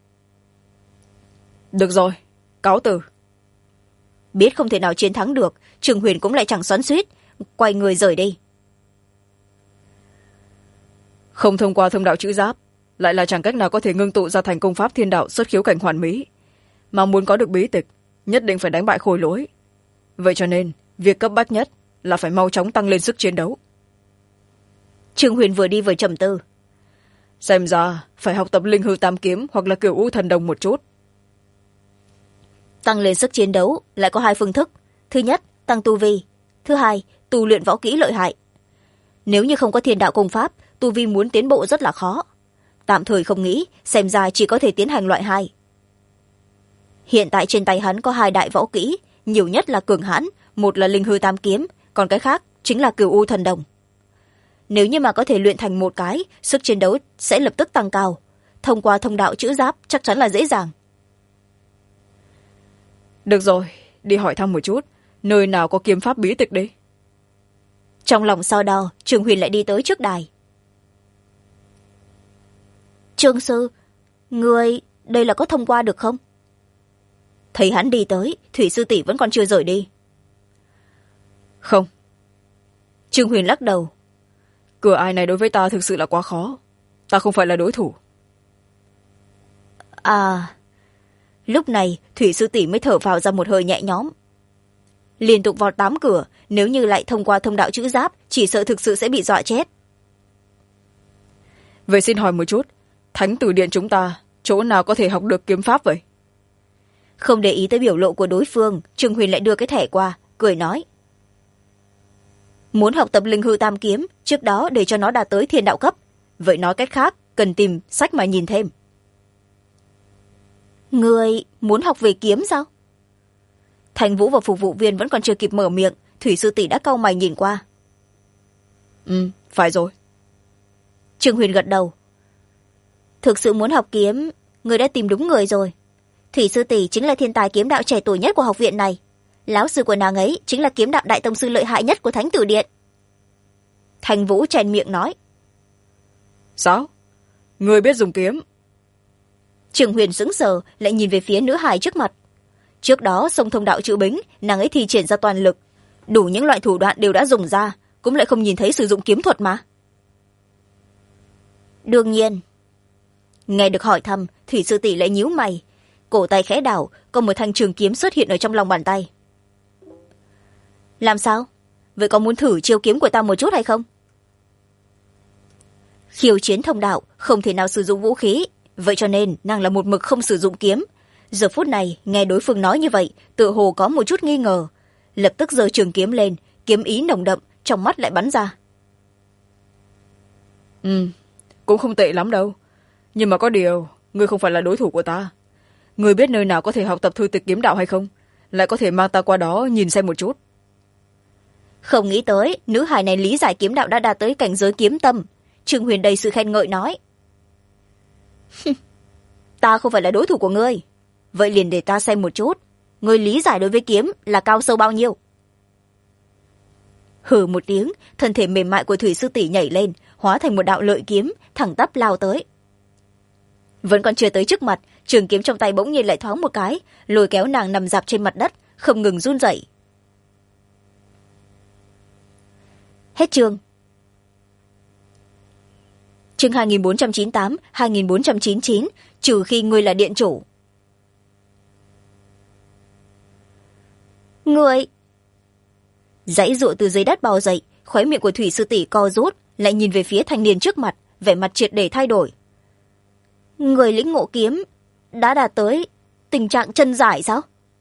Được rồi, cáo từ. Biết không thể nào chiến thắng được, Trương Huyền cũng lại chẳng xoắn xuýt, quay người rời đi. Không thông qua thông đạo chữ giáp, lại là chẳng cách nào có thể ngưng tụ ra thành công pháp thiên đạo xuất khiếu cảnh hoàn mỹ, mà muốn có được bí tịch nhất định phải đánh bại khôi lỗi. Vậy cho nên việc cấp bách nhất là phải mau chóng tăng lên sức chiến đấu. Trương Huyền vừa đi vừa trầm tư. Xem ra phải học tập linh hư tam kiếm hoặc là cửu u thần đồng một chút. Tăng lên sức chiến đấu lại có 2 phương thức. Thứ nhất, tăng tu vi. Thứ hai, tu luyện võ kỹ lợi hại. Nếu như không có thiên đạo công pháp, tu vi muốn tiến bộ rất là khó. Tạm thời không nghĩ, xem ra chỉ có thể tiến hành loại 2. Hiện tại trên tay hắn có 2 đại võ kỹ, nhiều nhất là cường hãn, một là linh hư tam kiếm, còn cái khác chính là cửu u thần đồng. Nếu như mà có thể luyện thành một cái, sức chiến đấu sẽ lập tức tăng cao. Thông qua thông đạo chữ giáp chắc chắn là dễ dàng. Được rồi, đi hỏi thăm một chút, nơi nào có kiếm pháp bí tịch đấy. Trong lòng so đo, Trường Huyền lại đi tới trước đài. Trương sư, người đây là có thông qua được không? Thấy hắn đi tới, Thủy sư tỷ vẫn còn chưa rời đi. Không. Trương Huyền lắc đầu. Cửa ải này đối với ta thực sự là quá khó, ta không phải là đối thủ. À, lúc này Thủy sư tỷ mới thở phào ra một hơi nhẹ nhõm. Liên tục vọt 8 cửa, nếu như lại thông qua thông đạo chữ giáp, chỉ sợ thực sự sẽ bị dọa chết. Vậy xin hỏi một chút, Thánh Tử Điện chúng ta chỗ nào có thể học được kiếm pháp vậy? Không để ý tới biểu lộ của đối phương, Trương Huyền lại đưa cái thẻ qua, cười nói. Muốn học tập linh hư tam kiếm, trước đó để cho nó đạt tới thiên đạo cấp. Vậy nói cách khác, cần tìm sách mà nhìn thêm. Người muốn học về kiếm sao? Thành Vũ và phục vụ viên vẫn còn chưa kịp mở miệng, Thủy sư tỷ đã cau mày nhìn qua. Phải rồi. Trương Huyền gật đầu. Thực sự muốn học kiếm, người đã tìm đúng người rồi. Thủy sư tỷ chính là thiên tài kiếm đạo trẻ tuổi nhất của học viện này. Lão sư của nàng ấy chính là kiếm đạo đại tông sư lợi hại nhất của Thánh Tử Điện. Thành Vũ chèn miệng nói. Sao? Người biết dùng kiếm? Trương Huyền sững sờ, lại nhìn về phía nữ hài trước mặt. Trước đó sông thông đạo chữ bính, nàng ấy thi triển ra toàn lực, đủ những loại thủ đoạn đều đã dùng ra, cũng lại không nhìn thấy sử dụng kiếm thuật mà. Đương nhiên. Nghe được hỏi thăm, Thủy sư tỷ lại nhíu mày, cổ tay khẽ đảo, có một thanh trường kiếm xuất hiện ở trong lòng bàn tay. Làm sao? Vậy có muốn thử chiêu kiếm của ta một chút hay không? Khiêu chiến thông đạo không thể nào sử dụng vũ khí, vậy cho nên nàng là một mực không sử dụng kiếm. Giờ phút này nghe đối phương nói như vậy, tựa hồ có một chút nghi ngờ, lập tức giơ trường kiếm lên, kiếm ý nồng đậm trong mắt lại bắn ra. Cũng không tệ lắm đâu, nhưng mà có điều ngươi không phải là đối thủ của ta. Ngươi biết nơi nào có thể học tập thư tịch kiếm đạo hay không? Lại có thể mang ta qua đó nhìn xem một chút. Không nghĩ tới nữ hài này lý giải kiếm đạo đã đạt tới cảnh giới kiếm tâm. Trương Huyền đầy sự khen ngợi nói. Ta không phải là đối thủ của ngươi, vậy liền để ta xem một chút ngươi lý giải đối với kiếm là cao sâu bao nhiêu. Hừ một tiếng, thân thể mềm mại của Thủy sư tỷ nhảy lên, hóa thành một đạo lợi kiếm thẳng tắp lao tới. Vẫn còn chưa tới trước mặt, trường kiếm trong tay bỗng nhiên lại thoáng một cái, lôi kéo nàng nằm dạp trên mặt đất, không ngừng run rẩy. Hết chương. Chương 2498, 2499, trừ khi ngươi là điện chủ. Ngươi! Dãy dụa từ dưới đất bò dậy, khóe miệng của Thủy sư tỷ co rút, lại nhìn về phía thanh niên trước mặt, vẻ mặt triệt để thay đổi. Người lĩnh ngộ kiếm đã đạt tới tình trạng chân giải sao?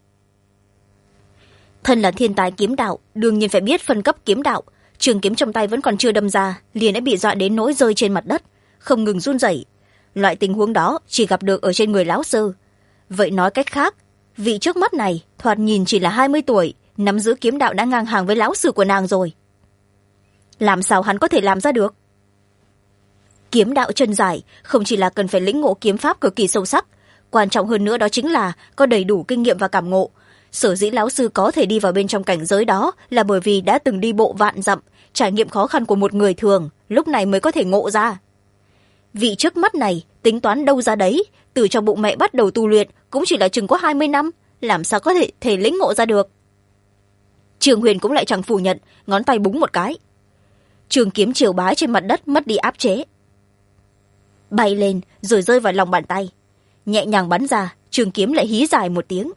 Thân là thiên tài kiếm đạo, đương nhiên phải biết phân cấp kiếm đạo. Trường kiếm trong tay vẫn còn chưa đâm ra, liền đã bị dọa đến nỗi rơi trên mặt đất, không ngừng run rẩy. Loại tình huống đó chỉ gặp được ở trên người lão sư. Vậy nói cách khác, vị trước mắt này thoạt nhìn chỉ là 20 tuổi, nắm giữ kiếm đạo đã ngang hàng với lão sư của nàng rồi. Làm sao hắn có thể làm ra được? Kiếm đạo chân giải không chỉ là cần phải lĩnh ngộ kiếm pháp cực kỳ sâu sắc, quan trọng hơn nữa đó chính là có đầy đủ kinh nghiệm và cảm ngộ. Sở dĩ lão sư có thể đi vào bên trong cảnh giới đó là bởi vì đã từng đi bộ vạn dặm, trải nghiệm khó khăn của một người thường, lúc này mới có thể ngộ ra. Vị trước mắt này tính toán đâu ra đấy, từ trong bụng mẹ bắt đầu tu luyện cũng chỉ là chừng có 20 năm, làm sao có thể lĩnh ngộ ra được. Trường Huyền cũng lại chẳng phủ nhận, ngón tay búng một cái. Trường kiếm triều bái trên mặt đất mất đi áp chế, bay lên rồi rơi vào lòng bàn tay, nhẹ nhàng bắn ra, trường kiếm lại hí dài một tiếng.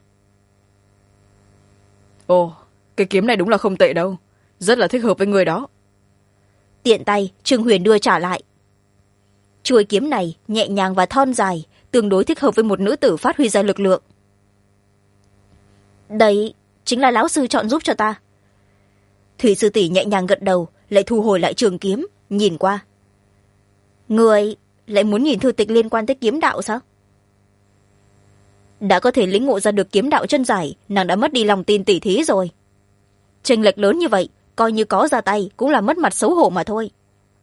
Ồ, cái kiếm này đúng là không tệ đâu, rất là thích hợp với người đó. Tiện tay Trương Huyền đưa trả lại. Chuôi kiếm này nhẹ nhàng và thon dài, tương đối thích hợp với một nữ tử phát huy ra lực lượng. Đấy chính là lão sư chọn giúp cho ta. Thủy sư tỷ nhẹ nhàng gật đầu, lại thu hồi lại trường kiếm, nhìn qua. Người lại muốn nhìn thư tịch liên quan tới kiếm đạo sao? Đã có thể lĩnh ngộ ra được kiếm đạo chân giải, nàng đã mất đi lòng tin tỉ thí rồi. Chênh lệch lớn như vậy, coi như có ra tay cũng là mất mặt xấu hổ mà thôi.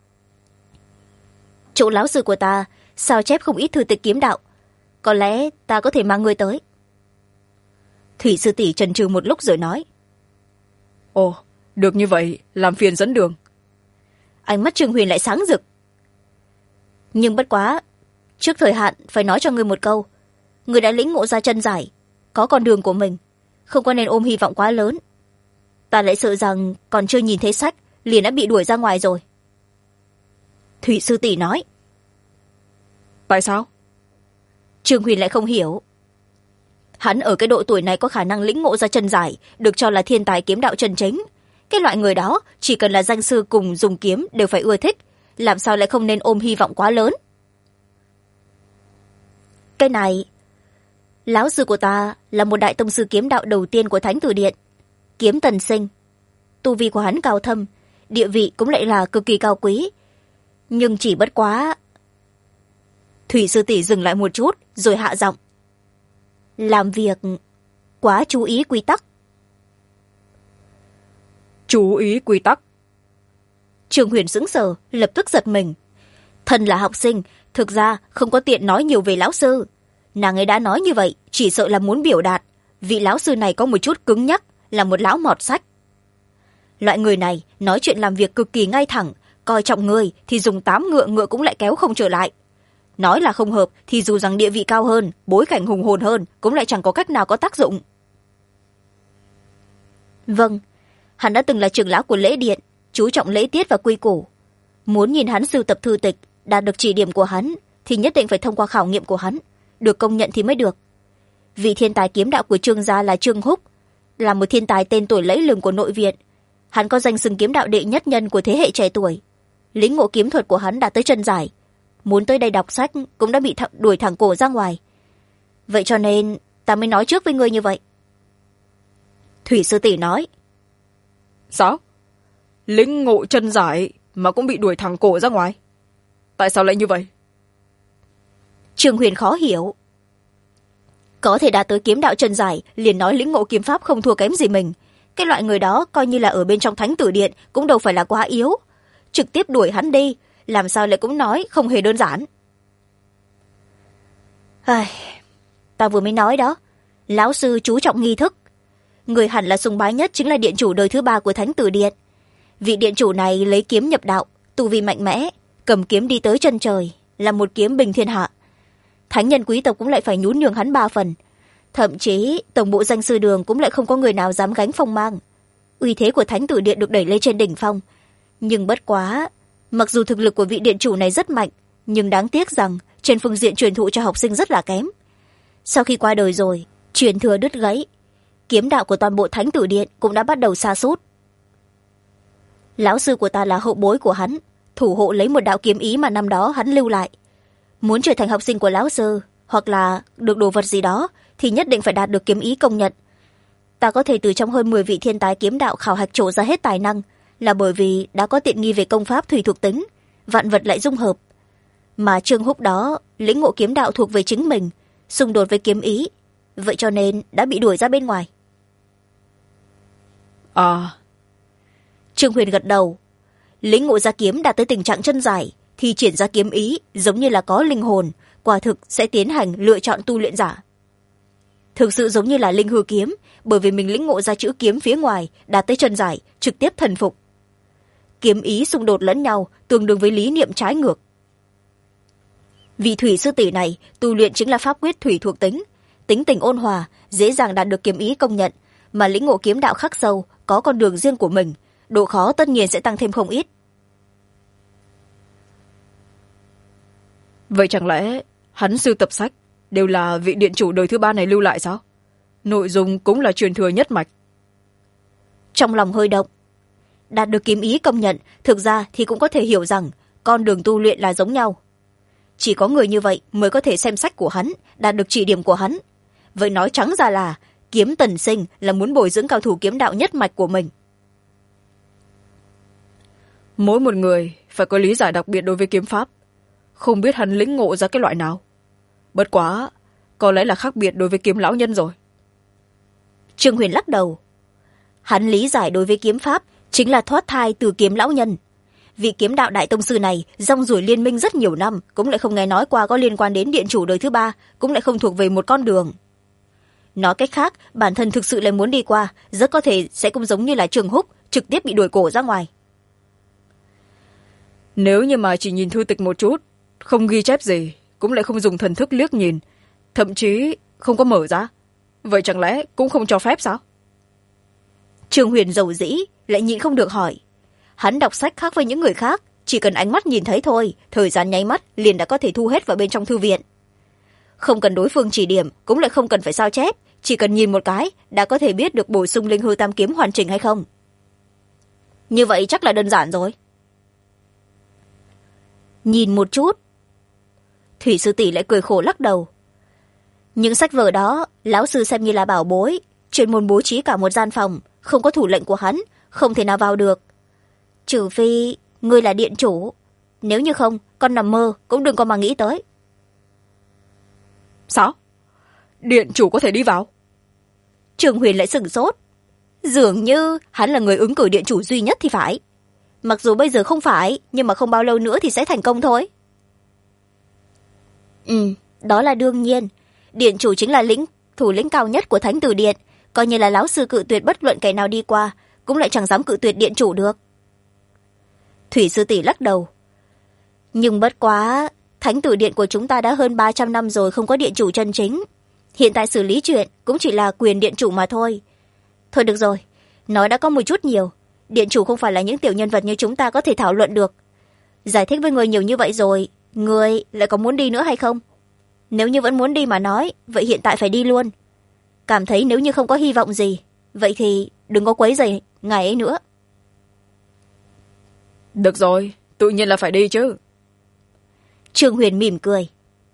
Chỗ lão sư của ta sao chép không ít thư tịch kiếm đạo, có lẽ ta có thể mang người tới. Thủy sư tỷ chần chừ một lúc rồi nói. Ồ, được như vậy, làm phiền dẫn đường. Ánh mắt Trương Huyền lại sáng rực. Nhưng bất quá, trước thời hạn phải nói cho ngươi một câu. Ngươi đã lĩnh ngộ ra chân giải, có con đường của mình, không có nên ôm hy vọng quá lớn. Ta lại sợ rằng còn chưa nhìn thấy sách liền đã bị đuổi ra ngoài rồi. Thủy sư tỷ nói. Tại sao? Trương Huyền lại không hiểu. Hắn ở cái độ tuổi này có khả năng lĩnh ngộ ra chân giải, được cho là thiên tài kiếm đạo chân chính. Cái loại người đó chỉ cần là danh sư cùng dùng kiếm đều phải ưa thích, làm sao lại không nên ôm hy vọng quá lớn. Cái này Lão sư của ta là một đại tông sư kiếm đạo đầu tiên của Thánh Tử Điện, Kiếm Tần Sinh. Tu vi của hắn cao thâm, địa vị cũng lại là cực kỳ cao quý. Nhưng chỉ bất quá... Thủy sư tỷ dừng lại một chút, rồi hạ giọng. Làm việc quá chú ý quy tắc. Chú ý quy tắc? Trương Huyền sững sờ, lập tức giật mình. Thân là học sinh, thực ra không có tiện nói nhiều về lão sư. Nàng ấy đã nói như vậy, chỉ sợ là muốn biểu đạt vị lão sư này có một chút cứng nhắc, là một lão mọt sách. Loại người này nói chuyện làm việc cực kỳ ngay thẳng, coi trọng người thì dùng 8 ngựa cũng lại kéo không trở lại. Nói là không hợp thì dù rằng địa vị cao hơn, bối cảnh hùng hồn hơn, cũng lại chẳng có cách nào có tác dụng. Vâng, hắn đã từng là trưởng lão của lễ điện, chú trọng lễ tiết và quy củ. Muốn nhìn hắn sưu tập thư tịch, đạt được chỉ điểm của hắn, thì nhất định phải thông qua khảo nghiệm của hắn, được công nhận thì mới được. Vị thiên tài kiếm đạo của Trương gia là Trương Húc, là một thiên tài tên tuổi lẫy lừng của nội viện. Hắn có danh xưng kiếm đạo đệ nhất nhân của thế hệ trẻ tuổi. Lĩnh ngộ kiếm thuật của hắn đã tới chân giải. Muốn tới đây đọc sách cũng đã bị đuổi thẳng cổ ra ngoài. Vậy cho nên ta mới nói trước với ngươi như vậy. Thủy sư tỷ nói. Sao? Lĩnh ngộ chân giải mà cũng bị đuổi thẳng cổ ra ngoài? Tại sao lại như vậy? Trương Huyền khó hiểu. Có thể đạt tới kiếm đạo chân giải, liền nói lĩnh ngộ kiếm pháp không thua kém gì mình. Cái loại người đó coi như là ở bên trong Thánh Tử Điện cũng đâu phải là quá yếu. Trực tiếp đuổi hắn đi, làm sao lại cũng nói không hề đơn giản. Ta vừa mới nói đó, lão sư chú trọng nghi thức. Người hẳn là sùng bái nhất chính là điện chủ đời thứ 3 của Thánh Tử Điện. Vị điện chủ này lấy kiếm nhập đạo, tu vi mạnh mẽ, cầm kiếm đi tới chân trời, là một kiếm bình thiên hạ. Thánh nhân quý tộc cũng lại phải nhún nhường hắn 3 phần. Thậm chí tổng bộ danh sư đường cũng lại không có người nào dám gánh phong mang. Uy thế của Thánh Tử Điện được đẩy lên trên đỉnh phong. Nhưng bất quá, mặc dù thực lực của vị điện chủ này rất mạnh, nhưng đáng tiếc rằng trên phương diện truyền thụ cho học sinh rất là kém. Sau khi qua đời rồi, truyền thừa đứt gãy, kiếm đạo của toàn bộ Thánh Tử Điện cũng đã bắt đầu sa sút. Lão sư của ta là hậu bối của hắn, thủ hộ lấy một đạo kiếm ý mà năm đó hắn lưu lại. Muốn trở thành học sinh của lão sư, hoặc là được đồ vật gì đó, thì nhất định phải đạt được kiếm ý công nhận. Ta có thể từ trong hơn 10 vị thiên tài kiếm đạo khảo hạch trổ ra hết tài năng, là bởi vì đã có tiện nghi về công pháp thủy thuộc tính, vạn vật lại dung hợp. Mà Trương Húc đó, lĩnh ngộ kiếm đạo thuộc về chính mình, xung đột với kiếm ý, vậy cho nên đã bị đuổi ra bên ngoài. Trương Huyền gật đầu. Lĩnh ngộ ra kiếm đạt tới tình trạng chân giải, thì triển ra kiếm ý giống như là có linh hồn, quả thực sẽ tiến hành lựa chọn tu luyện giả. Thực sự giống như là linh hư kiếm, bởi vì mình lĩnh ngộ ra chữ kiếm phía ngoài, đạt tới chân giải, trực tiếp thần phục. Kiếm ý xung đột lẫn nhau, tương đương với lý niệm trái ngược. Vị thủy sư tỷ này tu luyện chính là pháp quyết thủy thuộc tính, tính tình ôn hòa, dễ dàng đạt được kiếm ý công nhận, mà lĩnh ngộ kiếm đạo khắc sâu, có con đường riêng của mình, độ khó tất nhiên sẽ tăng thêm không ít. Vậy chẳng lẽ hắn sưu tập sách đều là vị điện chủ đời thứ 3 này lưu lại sao? Nội dung cũng là truyền thừa nhất mạch. Trong lòng hơi động. Đạt được kiếm ý công nhận, thực ra thì cũng có thể hiểu rằng con đường tu luyện là giống nhau. Chỉ có người như vậy mới có thể xem sách của hắn, đạt được chỉ điểm của hắn. Vậy nói trắng ra là Kiếm Tần Sinh là muốn bồi dưỡng cao thủ kiếm đạo nhất mạch của mình. Mỗi một người phải có lý giải đặc biệt đối với kiếm pháp. Không biết hắn lĩnh ngộ ra cái loại nào. Bất quá, có lẽ là khác biệt đối với kiếm lão nhân rồi. Trương Huyền lắc đầu. Hắn lý giải đối với kiếm pháp chính là thoát thai từ kiếm lão nhân. Vị kiếm đạo đại tông sư này rong ruổi liên minh rất nhiều năm, cũng lại không nghe nói qua có liên quan đến điện chủ đời thứ 3, cũng lại không thuộc về một con đường. Nói cách khác, bản thân thực sự lại muốn đi qua, rất có thể sẽ cũng giống như là Trương Húc, trực tiếp bị đuổi cổ ra ngoài. Nếu như mà chỉ nhìn thư tịch một chút, không ghi chép gì, cũng lại không dùng thần thức liếc nhìn, thậm chí không có mở ra, vậy chẳng lẽ cũng không cho phép sao? Trương Huyền dầu dĩ, lại nhịn không được hỏi. Hắn đọc sách khác với những người khác, chỉ cần ánh mắt nhìn thấy thôi, thời gian nháy mắt liền đã có thể thu hết vào bên trong thư viện. Không cần đối phương chỉ điểm, cũng lại không cần phải sao chép, chỉ cần nhìn một cái đã có thể biết được bổ sung linh hư tam kiếm hoàn chỉnh hay không. Như vậy chắc là đơn giản rồi. Nhìn một chút. Thủy sư tỷ lại cười khổ lắc đầu. Những sách vở đó lão sư xem như là bảo bối, chuyên môn bố trí cả một gian phòng, không có thủ lệnh của hắn không thể nào vào được. Trừ phi ngươi là điện chủ, nếu như không con nằm mơ cũng đừng có mà nghĩ tới. Sao? Điện chủ có thể đi vào? Trương Huyền lại sửng sốt, dường như hắn là người ứng cử điện chủ duy nhất thì phải. Mặc dù bây giờ không phải, nhưng mà không bao lâu nữa thì sẽ thành công thôi. Đó là đương nhiên. Điện chủ chính là thủ lĩnh cao nhất của Thánh Tử Điện, coi như là lão sư cự tuyệt bất luận kẻ nào đi qua cũng lại chẳng dám cự tuyệt điện chủ được. Thủy sư tỷ lắc đầu. Nhưng bất quá, Thánh Tử Điện của chúng ta đã hơn 300 năm rồi không có điện chủ chân chính. Hiện tại xử lý chuyện cũng chỉ là quyền điện chủ mà thôi. Thôi được rồi, nói đã có một chút nhiều. Điện chủ không phải là những tiểu nhân vật như chúng ta có thể thảo luận được. Giải thích với người nhiều như vậy rồi, người lại có muốn đi nữa hay không? Nếu như vẫn muốn đi mà nói, vậy hiện tại phải đi luôn. Cảm thấy nếu như không có hy vọng gì, vậy thì đừng có quấy rầy ngài ấy nữa. Được rồi, tự nhiên là phải đi chứ. Trương Huyền mỉm cười.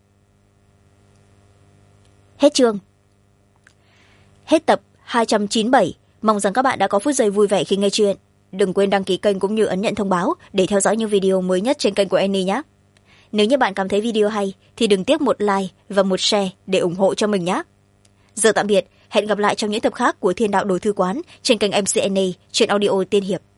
Hết chương. Hết tập 297. Mong rằng các bạn đã có phút giây vui vẻ khi nghe chuyện. Đừng quên đăng ký kênh cũng như ấn nhận thông báo để theo dõi những video mới nhất trên kênh của Annie nhé. Nếu như bạn cảm thấy video hay thì đừng tiếc một like và một share để ủng hộ cho mình nhé. Giờ tạm biệt, hẹn gặp lại trong những tập khác của Thiên Đạo Đồ Thư Quán trên kênh MC Annie, truyện audio tiên hiệp.